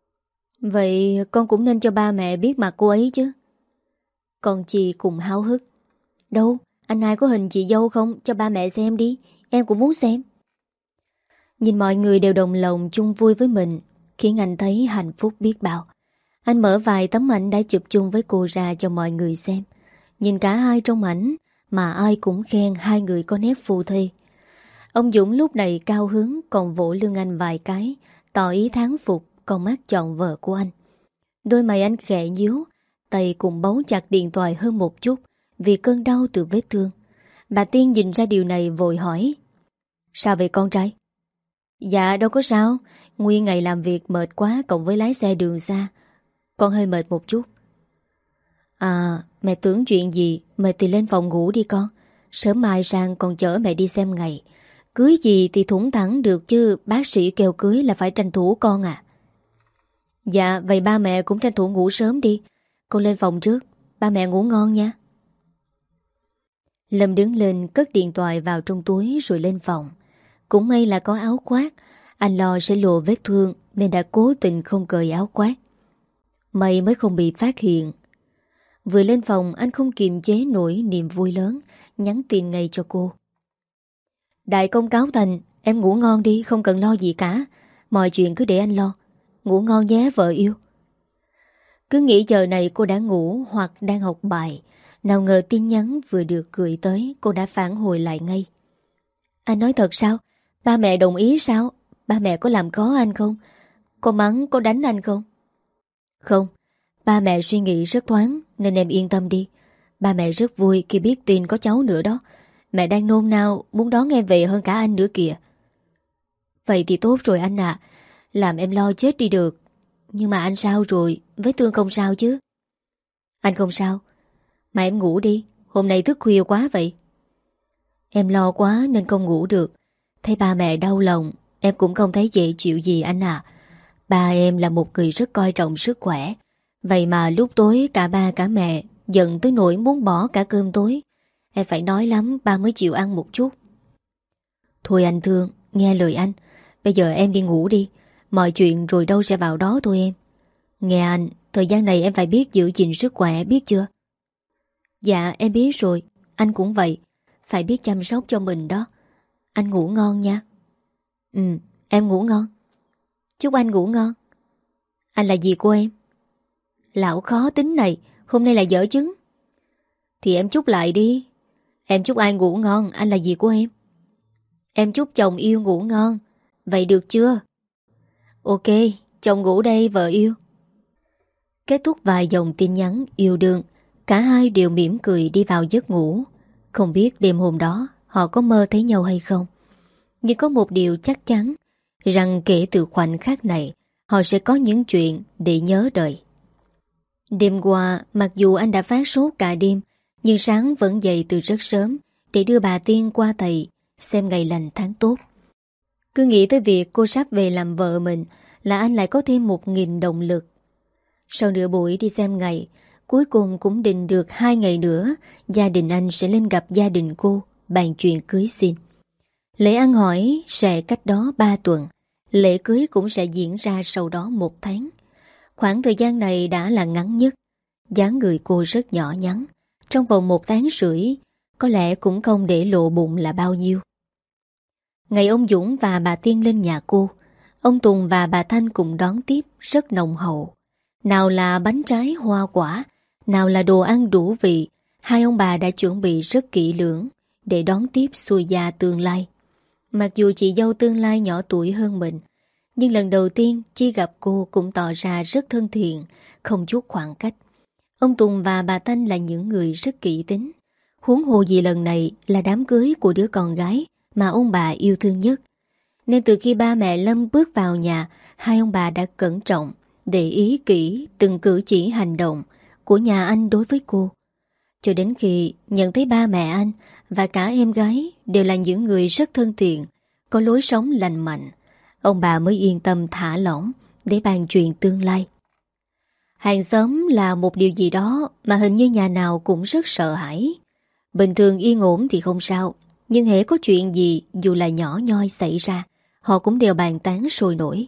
Vậy con cũng nên cho ba mẹ biết mặt cô ấy chứ. Con Chi cùng háo hức. Đâu, anh hai có hình chị dâu không? Cho ba mẹ xem đi, em cũng muốn xem. Nhìn mọi người đều đồng lòng chung vui với mình, khiến anh thấy hạnh phúc biết bao. Anh mở vài tấm ảnh đã chụp chung với cô ra cho mọi người xem. Nhìn cả hai trong ảnh mà ai cũng khen hai người có nét phu thê. Ông Dũng lúc này cao hứng còn vỗ lưng anh vài cái, tỏ ý thán phục con mắt chọn vợ của anh. Đôi mày anh khẽ nhíu, tay cũng bấu chặt điện thoại hơn một chút vì cơn đau từ vết thương. Bà Tiên nhìn ra điều này vội hỏi: Sao vậy con trai? Dạ đâu có sao, nguyên ngày làm việc mệt quá, cộng với lái xe đường xa, con hơi mệt một chút. À, mẹ tưởng chuyện gì, mệt thì lên phòng ngủ đi con. Sớm mai sang còn chở mẹ đi xem ngày. Cưới gì thì thủng thẳng được chứ, bác sĩ kêu cưới là phải tranh thủ con à. Dạ, vậy ba mẹ cũng tranh thủ ngủ sớm đi. Con lên phòng trước, ba mẹ ngủ ngon nha. Lâm đứng lên cất điện thoại vào trong túi rồi lên phòng. Cũng may là có áo khoác, anh lo sẽ lộ vết thương nên đã cố tình không cởi áo khoác. May mới không bị phát hiện. Vừa lên phòng anh không kiềm chế nổi niềm vui lớn, nhắn tin ngay cho cô. Đại công cáo thành, em ngủ ngon đi, không cần lo gì cả. Mọi chuyện cứ để anh lo. Ngủ ngon nhé vợ yêu. Cứ nghĩ giờ này cô đã ngủ hoặc đang học bài. Nào ngờ tin nhắn vừa được gửi tới, cô đã phản hồi lại ngay. Anh nói thật sao? Ba mẹ đồng ý sao? Ba mẹ có làm khó anh không? Có mắng, có đánh anh không? Không, ba mẹ suy nghĩ rất thoáng nên em yên tâm đi. Ba mẹ rất vui khi biết tin có cháu nữa đó. Mẹ đang nôn nao muốn đón em về hơn cả anh nữa kìa. Vậy thì tốt rồi anh ạ. Làm em lo chết đi được. Nhưng mà anh sao rồi? Vết thương không sao chứ? Anh không sao. Mà em ngủ đi. Hôm nay thức khuya quá vậy. Em lo quá nên không ngủ được. Thấy ba mẹ đau lòng, em cũng không thấy dễ chịu gì anh à. Ba em là một người rất coi trọng sức khỏe. Vậy mà lúc tối cả ba cả mẹ giận tới nỗi muốn bỏ cả cơm tối. Em phải nói lắm ba mới chịu ăn một chút. Thôi anh thương, nghe lời anh. Bây giờ em đi ngủ đi. Mọi chuyện rồi đâu sẽ vào đó thôi em. Nghe anh, thời gian này em phải biết giữ gìn sức khỏe, biết chưa? Dạ em biết rồi. Anh cũng vậy. Phải biết chăm sóc cho mình đó. Anh ngủ ngon nha. Ừ, em ngủ ngon. Chúc anh ngủ ngon. Anh là gì của em? Lão khó tính này, hôm nay là dở chứng. Thì em chúc lại đi. Em chúc ai ngủ ngon, anh là gì của em? Em chúc chồng yêu ngủ ngon. Vậy được chưa? Ok, chồng ngủ đây vợ yêu. Kết thúc vài dòng tin nhắn yêu đương, cả hai đều mỉm cười đi vào giấc ngủ. Không biết đêm hôm đó họ có mơ thấy nhau hay không. Nhưng có một điều chắc chắn, rằng kể từ khoảnh khắc này họ sẽ có những chuyện để nhớ đời. Đêm qua, mặc dù anh đã phát sốt cả đêm, nhưng sáng vẫn dậy từ rất sớm để đưa bà Tiên qua thầy xem ngày lành tháng tốt. Cứ nghĩ tới việc cô sắp về làm vợ mình là anh lại có thêm 1.000 động lực. Sau nửa buổi đi xem ngày, cuối cùng cũng định được 2 ngày nữa gia đình anh sẽ lên gặp gia đình cô bàn chuyện cưới xin. Lễ ăn hỏi sẽ cách đó 3 tuần, lễ cưới cũng sẽ diễn ra sau đó 1 tháng. Khoảng thời gian này đã là ngắn nhất. Dáng người cô rất nhỏ nhắn, trong vòng 1 tháng rưỡi có lẽ cũng không để lộ bụng là bao nhiêu. Ngày ông Dũng và bà Tiên lên nhà cô, ông Tùng và bà Thanh cùng đón tiếp rất nồng hậu. Nào là bánh trái hoa quả, nào là đồ ăn đủ vị, hai ông bà đã chuẩn bị rất kỹ lưỡng để đón tiếp xuôi gia tương lai. Mặc dù chị dâu tương lai nhỏ tuổi hơn mình, nhưng lần đầu tiên Chi gặp cô cũng tỏ ra rất thân thiện, không chút khoảng cách. Ông Tùng và bà Thanh là những người rất kỹ tính. Huống hồ gì lần này là đám cưới của đứa con gái mà ông bà yêu thương nhất. Nên từ khi ba mẹ Lâm bước vào nhà, hai ông bà đã cẩn trọng, để ý kỹ từng cử chỉ hành động của nhà anh đối với cô. Cho đến khi nhận thấy ba mẹ anh và cả em gái đều là những người rất thân thiện, có lối sống lành mạnh, ông bà mới yên tâm thả lỏng để bàn chuyện tương lai. Hàng xóm là một điều gì đó mà hình như nhà nào cũng rất sợ hãi. Bình thường yên ổn thì không sao, nhưng hễ có chuyện gì dù là nhỏ nhoi xảy ra, họ cũng đều bàn tán sôi nổi.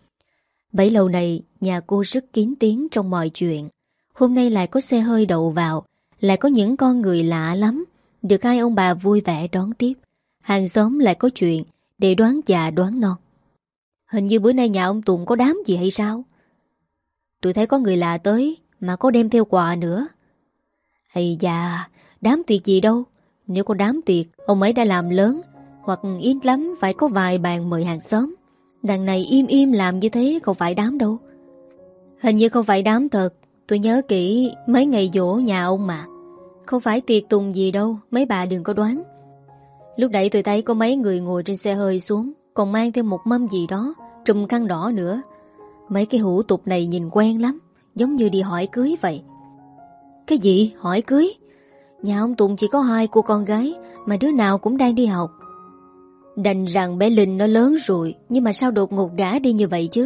Bấy lâu này nhà cô rất kín tiếng trong mọi chuyện. Hôm nay lại có xe hơi đậu vào, lại có những con người lạ lắm, được hai ông bà vui vẻ đón tiếp. Hàng xóm lại có chuyện để đoán già đoán non. Hình như bữa nay nhà ông Tùng có đám gì hay sao? Tôi thấy có người lạ tới mà có đem theo quà nữa. Ây da, đám tiệc gì đâu. Nếu có đám tiệc, ông ấy đã làm lớn, hoặc ít lắm phải có vài bàn mời hàng xóm. Đằng này im im làm như thế không phải đám đâu. Hình như không phải đám thật. Tôi nhớ kỹ mấy ngày giỗ nhà ông mà. Không phải tiệc tùng gì đâu, mấy bà đừng có đoán. Lúc nãy tôi thấy có mấy người ngồi trên xe hơi xuống, còn mang thêm một mâm gì đó, trùm khăn đỏ nữa. Mấy cái hủ tục này nhìn quen lắm, giống như đi hỏi cưới vậy. Cái gì? Hỏi cưới? Nhà ông Tùng chỉ có 2 cô con gái, mà đứa nào cũng đang đi học. Đành rằng bé Linh nó lớn rồi, nhưng mà sao đột ngột gả đi như vậy chứ?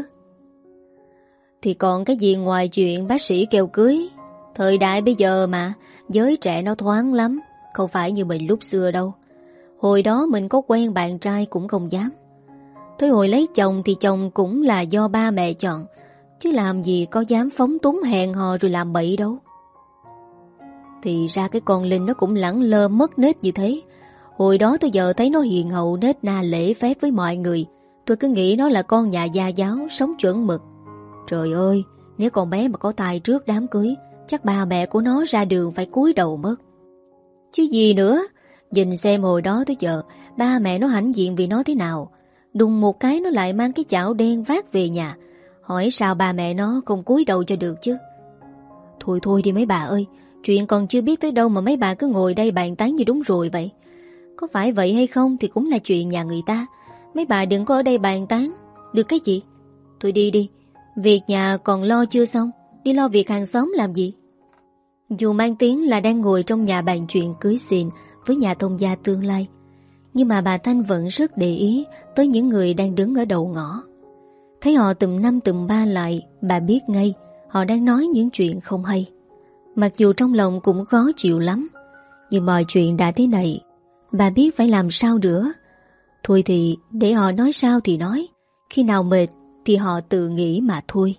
Thì còn cái gì ngoài chuyện bác sĩ kêu cưới. Thời đại bây giờ mà, giới trẻ nó thoáng lắm, không phải như mình lúc xưa đâu. Hồi đó mình có quen bạn trai cũng không dám. Tới hồi lấy chồng thì chồng cũng là do ba mẹ chọn, chứ làm gì có dám phóng túng hẹn hò rồi làm bậy đâu. Thì ra cái con Linh nó cũng lẳng lơ mất nết như thế. Hồi đó tới giờ thấy nó hiền hậu nết na lễ phép với mọi người, tôi cứ nghĩ nó là con nhà gia giáo, sống chuẩn mực. Trời ơi, nếu con bé mà có tài trước đám cưới, chắc ba mẹ của nó ra đường phải cúi đầu mất. Chứ gì nữa, nhìn xem hồi đó tới giờ ba mẹ nó hãnh diện vì nó thế nào. Đùng một cái nó lại mang cái chảo đen vác về nhà. Hỏi sao ba mẹ nó không cúi đầu cho được chứ. Thôi thôi đi mấy bà ơi, chuyện còn chưa biết tới đâu mà mấy bà cứ ngồi đây bàn tán như đúng rồi vậy. Có phải vậy hay không thì cũng là chuyện nhà người ta. Mấy bà đừng có ở đây bàn tán. Được cái gì? Thôi đi đi, việc nhà còn lo chưa xong, đi lo việc hàng xóm làm gì? Dù mang tiếng là đang ngồi trong nhà bàn chuyện cưới xin với nhà thông gia tương lai, nhưng mà bà Thanh vẫn rất để ý tới những người đang đứng ở đầu ngõ. Thấy họ tùm năm tùm ba lại, bà biết ngay họ đang nói những chuyện không hay. Mặc dù trong lòng cũng khó chịu lắm, nhưng mọi chuyện đã thế này, bà biết phải làm sao nữa. Thôi thì để họ nói sao thì nói, khi nào mệt thì họ tự nghĩ mà thôi.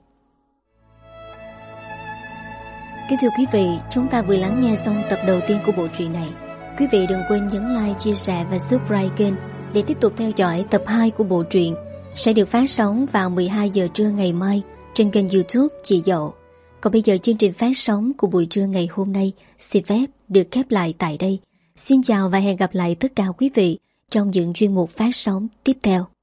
Kính thưa quý vị, chúng ta vừa lắng nghe xong tập đầu tiên của bộ truyện này. Quý vị đừng quên nhấn like, chia sẻ và subscribe kênh để tiếp tục theo dõi tập 2 của bộ truyện sẽ được phát sóng vào 12 giờ trưa ngày mai trên kênh YouTube Chị Dậu. Còn bây giờ chương trình phát sóng của buổi trưa ngày hôm nay xin phép được khép lại tại đây. Xin chào và hẹn gặp lại tất cả quý vị trong những chuyên mục phát sóng tiếp theo.